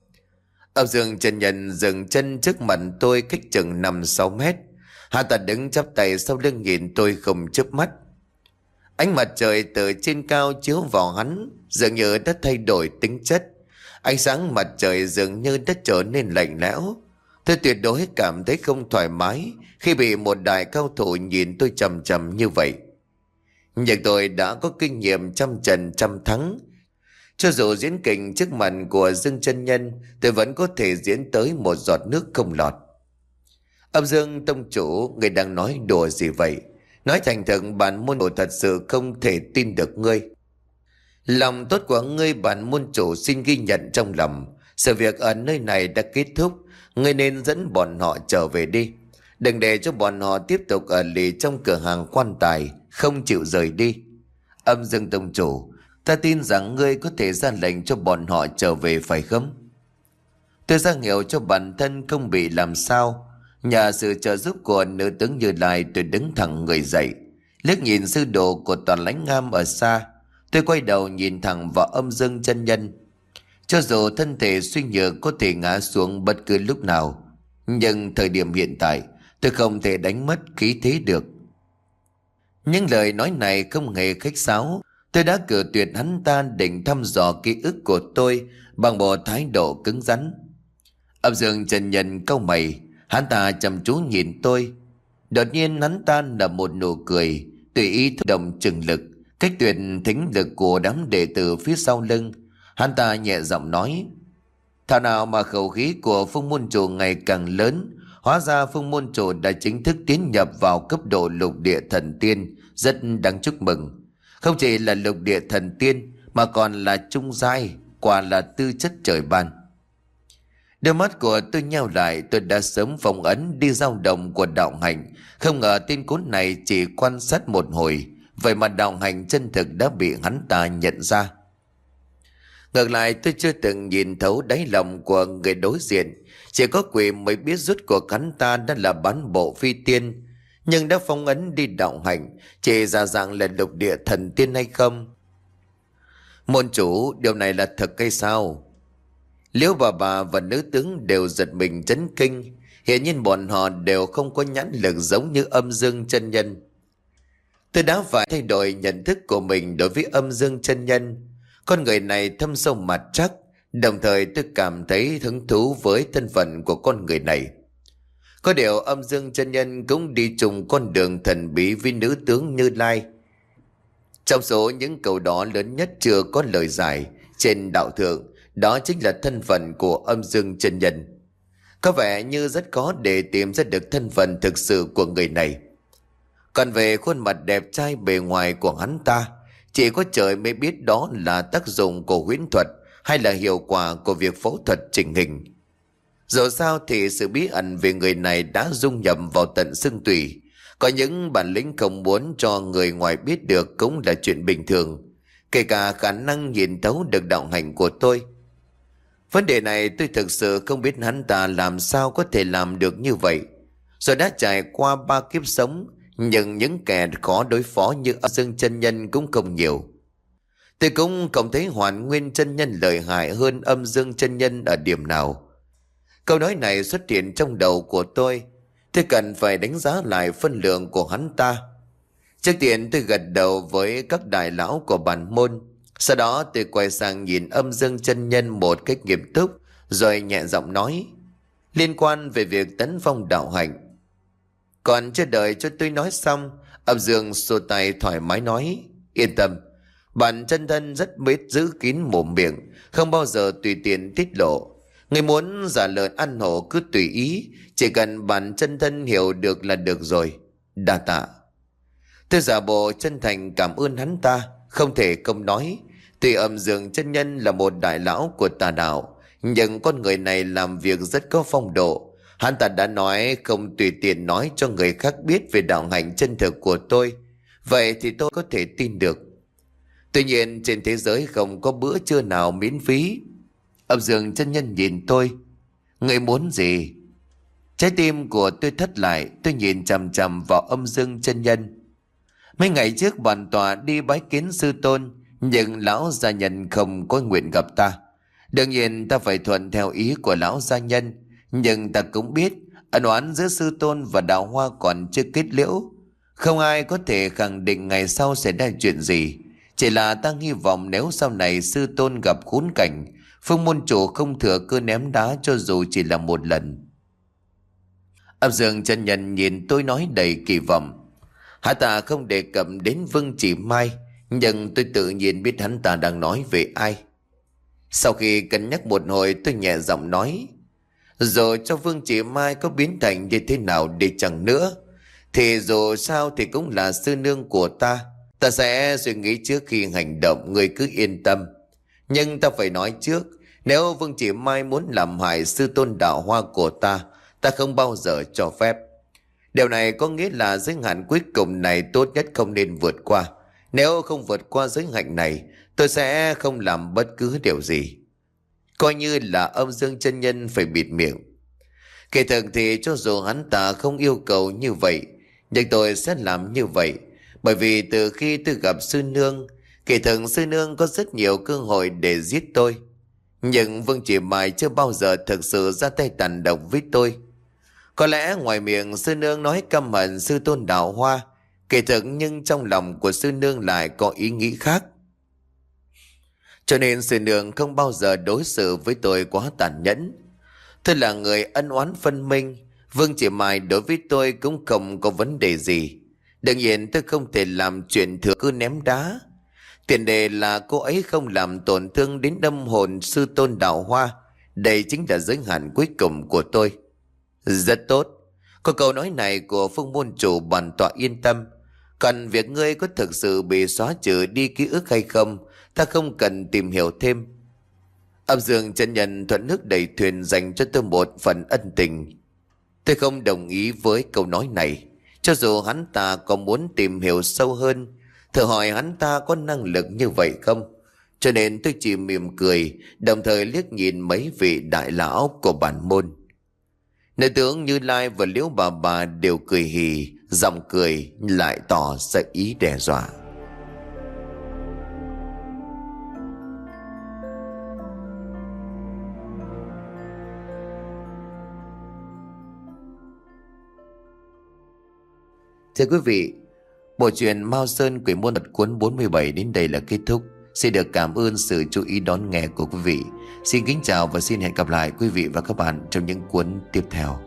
A: Âm Dương chân nhân dừng chân trước mặt tôi cách chừng năm sáu mét. Hắn ta đứng chắp tay sau lưng nhìn tôi không chớp mắt. Ánh mặt trời từ trên cao chiếu vào hắn, dường như đã thay đổi tính chất. Ánh sáng mặt trời dường như đã trở nên lạnh lẽo. Tôi tuyệt đối cảm thấy không thoải mái khi bị một đại cao thủ nhìn tôi chằm chằm như vậy. Nhưng tôi đã có kinh nghiệm trăm trận trăm thắng. Cho dù diễn kịch trước mặt của Dương chân nhân, tôi vẫn có thể diễn tới một giọt nước không lọt. Âm Dương tông chủ, người đang nói đùa gì vậy? Nói thành thật, bản môn chủ thật sự không thể tin được ngươi. Lòng tốt của ngươi bản môn chủ xin ghi nhận trong lòng. Sự việc ở nơi này đã kết thúc, ngươi nên dẫn bọn họ trở về đi. Đừng để cho bọn họ tiếp tục ở lì trong cửa hàng quan tài, không chịu rời đi. Âm Dương tông chủ, ta tin rằng ngươi có thể ra lệnh cho bọn họ trở về phải không? Tôi ra hiệu cho bản thân không bị làm sao. Nhờ sự trợ giúp của nữ tướng Như Lai, tôi đứng thẳng người dậy, liếc nhìn sư đồ của Toàn Lãnh Ngam ở xa. Tôi quay đầu nhìn thẳng vào Âm Dương chân nhân. Cho dù thân thể suy nhược có thể ngã xuống bất cứ lúc nào, nhưng thời điểm hiện tại tôi không thể đánh mất khí thế được. Những lời nói này không hề khách sáo. Tôi đã cử tuyệt hắn ta định thăm dò ký ức của tôi bằng bộ thái độ cứng rắn. Âm Dương chân nhân cau mày, hắn ta chăm chú nhìn tôi. Đột nhiên hắn ta nở một nụ cười, tùy ý thúc động chừng lực, cách tuyệt thính lực của đám đệ tử phía sau lưng. Hắn ta nhẹ giọng nói: Thảo nào mà khẩu khí của Phương môn chủ ngày càng lớn. Hóa ra Phương môn chủ đã chính thức tiến nhập vào cấp độ lục địa thần tiên, rất đáng chúc mừng. Không chỉ là lục địa thần tiên mà còn là trung giai, quả là tư chất trời ban. Đôi mắt của tôi nheo lại, tôi đã sớm phong ấn đi dao động của đạo hành. Không ngờ tên cún này chỉ quan sát một hồi, vậy mà đạo hành chân thực đã bị hắn ta nhận ra. Ngược lại, tôi chưa từng nhìn thấu đáy lòng của người đối diện. Chỉ có quỷ mới biết rốt cuộc hắn ta đã là bán bộ phi tiên, nhưng đã phong ấn đi đạo hành, chỉ ra dạng là lục địa thần tiên hay không. Môn chủ, điều này là thật hay sao? Liễu bà bà và nữ tướng đều giật mình chấn kinh. Hiện nhiên bọn họ đều không có nhãn lực giống như Âm Dương chân nhân. Tôi đã phải thay đổi nhận thức của mình đối với Âm Dương chân nhân. Con người này thâm sâu mặt chắc, đồng thời tôi cảm thấy hứng thú với thân phận của con người này. Có điều Âm Dương chân nhân cũng đi chung con đường thần bí với nữ tướng Như Lai. Trong số những câu đó lớn nhất chưa có lời giải trên đạo thượng, đó chính là thân phận của Âm Dương chân nhân. Có vẻ như rất khó để tìm ra được thân phận thực sự của người này. Còn về khuôn mặt đẹp trai bề ngoài của hắn ta, chỉ có trời mới biết đó là tác dụng của huyễn thuật hay là hiệu quả của việc phẫu thuật chỉnh hình. Dù sao thì sự bí ẩn về người này đã dung nhập vào tận xương tủy. Có những bản lĩnh không muốn cho người ngoài biết được cũng là chuyện bình thường, kể cả khả năng nhìn thấu được đạo hành của tôi. Vấn đề này tôi thực sự không biết hắn ta làm sao có thể làm được như vậy. Rồi đã trải qua ba kiếp sống, nhưng những kẻ khó đối phó như Âm Dương chân nhân cũng không nhiều. Tôi cũng không thấy Hoàn Nguyên chân nhân lợi hại hơn Âm Dương chân nhân ở điểm nào. Câu nói này xuất hiện trong đầu của tôi. Tôi cần phải đánh giá lại phân lượng của hắn ta. Trước tiên tôi gật đầu với các đại lão của bản môn. Sau đó tôi quay sang nhìn Âm Dương chân nhân một cách nghiêm túc, rồi nhẹ giọng nói liên quan về việc tấn phong đạo hạnh. Còn chưa đợi cho tôi nói xong, Âm Dương xua tay thoải mái nói: Yên tâm, bản chân thân rất biết giữ kín mồm miệng, không bao giờ tùy tiện tiết lộ. Người muốn giả lợn ăn hổ cứ tùy ý, chỉ cần bản chân thân hiểu được là được rồi. Đa tạ. Tôi giả bộ chân thành cảm ơn hắn ta, không thể không nói. Tuy Âm Dương chân nhân là một đại lão của tà đạo, nhưng con người này làm việc rất có phong độ. Hắn ta đã nói không tùy tiện nói cho người khác biết về đạo hạnh chân thực của tôi. Vậy thì tôi có thể tin được. Tuy nhiên trên thế giới không có bữa trưa nào miễn phí. Âm Dương chân nhân nhìn tôi: Người muốn gì? Trái tim của tôi thất lại. Tôi nhìn chằm chằm vào Âm Dương chân nhân. Mấy ngày trước bản tọa đi bái kiến sư tôn, nhưng lão gia nhân không có nguyện gặp ta. Đương nhiên ta phải thuận theo ý của lão gia nhân, nhưng ta cũng biết ân oán giữa sư tôn và đạo hoa còn chưa kết liễu. Không ai có thể khẳng định ngày sau sẽ ra chuyện gì. Chỉ là ta hy vọng nếu sau này sư tôn gặp khốn cảnh, Phương môn chủ không thừa cơ ném đá cho dù chỉ là một lần. Âm Dương chân nhân nhìn tôi nói đầy kỳ vọng. Hắn ta không đề cập đến Vương Chỉ Mai, nhưng tôi tự nhiên biết hắn ta đang nói về ai. Sau khi cân nhắc một hồi, tôi nhẹ giọng nói: Rồi cho Vương Chỉ Mai có biến thành như thế nào đi chăng nữa, thì dù sao thì cũng là sư nương của ta. Ta sẽ suy nghĩ trước khi hành động, người cứ yên tâm. Nhưng ta phải nói trước, nếu Vương Chỉ Mai muốn làm hại sư tôn đạo hoa của ta, ta không bao giờ cho phép. Điều này có nghĩa là giới hạn cuối cùng này tốt nhất không nên vượt qua. Nếu không vượt qua giới hạn này, tôi sẽ không làm bất cứ điều gì. Coi như là Âm Dương chân nhân phải bịt miệng. Kỳ thực thì cho dù hắn ta không yêu cầu như vậy, nhưng tôi sẽ làm như vậy. Bởi vì từ khi tôi gặp sư nương, kỳ thực sư nương có rất nhiều cơ hội để giết tôi. Nhưng Vương Chỉ Mai chưa bao giờ thực sự ra tay tàn độc với tôi. Có lẽ ngoài miệng sư nương nói căm hận sư tôn đạo hoa, kỳ thực nhưng trong lòng của sư nương lại có ý nghĩ khác. Cho nên sư nương không bao giờ đối xử với tôi quá tàn nhẫn. Tôi là người ân oán phân minh, Vương Chỉ Mai đối với tôi cũng không có vấn đề gì. Đương nhiên tôi không thể làm chuyện thừa cứ ném đá. Tiền đề là cô ấy không làm tổn thương đến tâm hồn sư tôn đạo hoa. Đây chính là giới hạn cuối cùng của tôi. Rất tốt. Có câu nói này của Phương môn chủ, bản tọa yên tâm. Còn việc ngươi có thực sự bị xóa trừ đi ký ức hay không, ta không cần tìm hiểu thêm. Âm Dương chân nhân thuận nước đẩy thuyền dành cho tôi một phần ân tình. Tôi không đồng ý với câu nói này. Cho dù hắn ta có muốn tìm hiểu sâu hơn, thử hỏi hắn ta có năng lực như vậy không. Cho nên tôi chỉ mỉm cười, đồng thời liếc nhìn mấy vị đại lão của bản môn. Nữ tướng Như Lai và Liễu bà bà đều cười hì, giọng cười lại tỏ ra ý đe dọa. Thưa quý vị, bộ truyện Mao Sơn Quỷ Môn Thuật cuốn bốn mươi bảy đến đây là kết thúc. Xin được cảm ơn sự chú ý đón nghe của quý vị. Xin kính chào và xin hẹn gặp lại quý vị và các bạn trong những cuốn tiếp theo.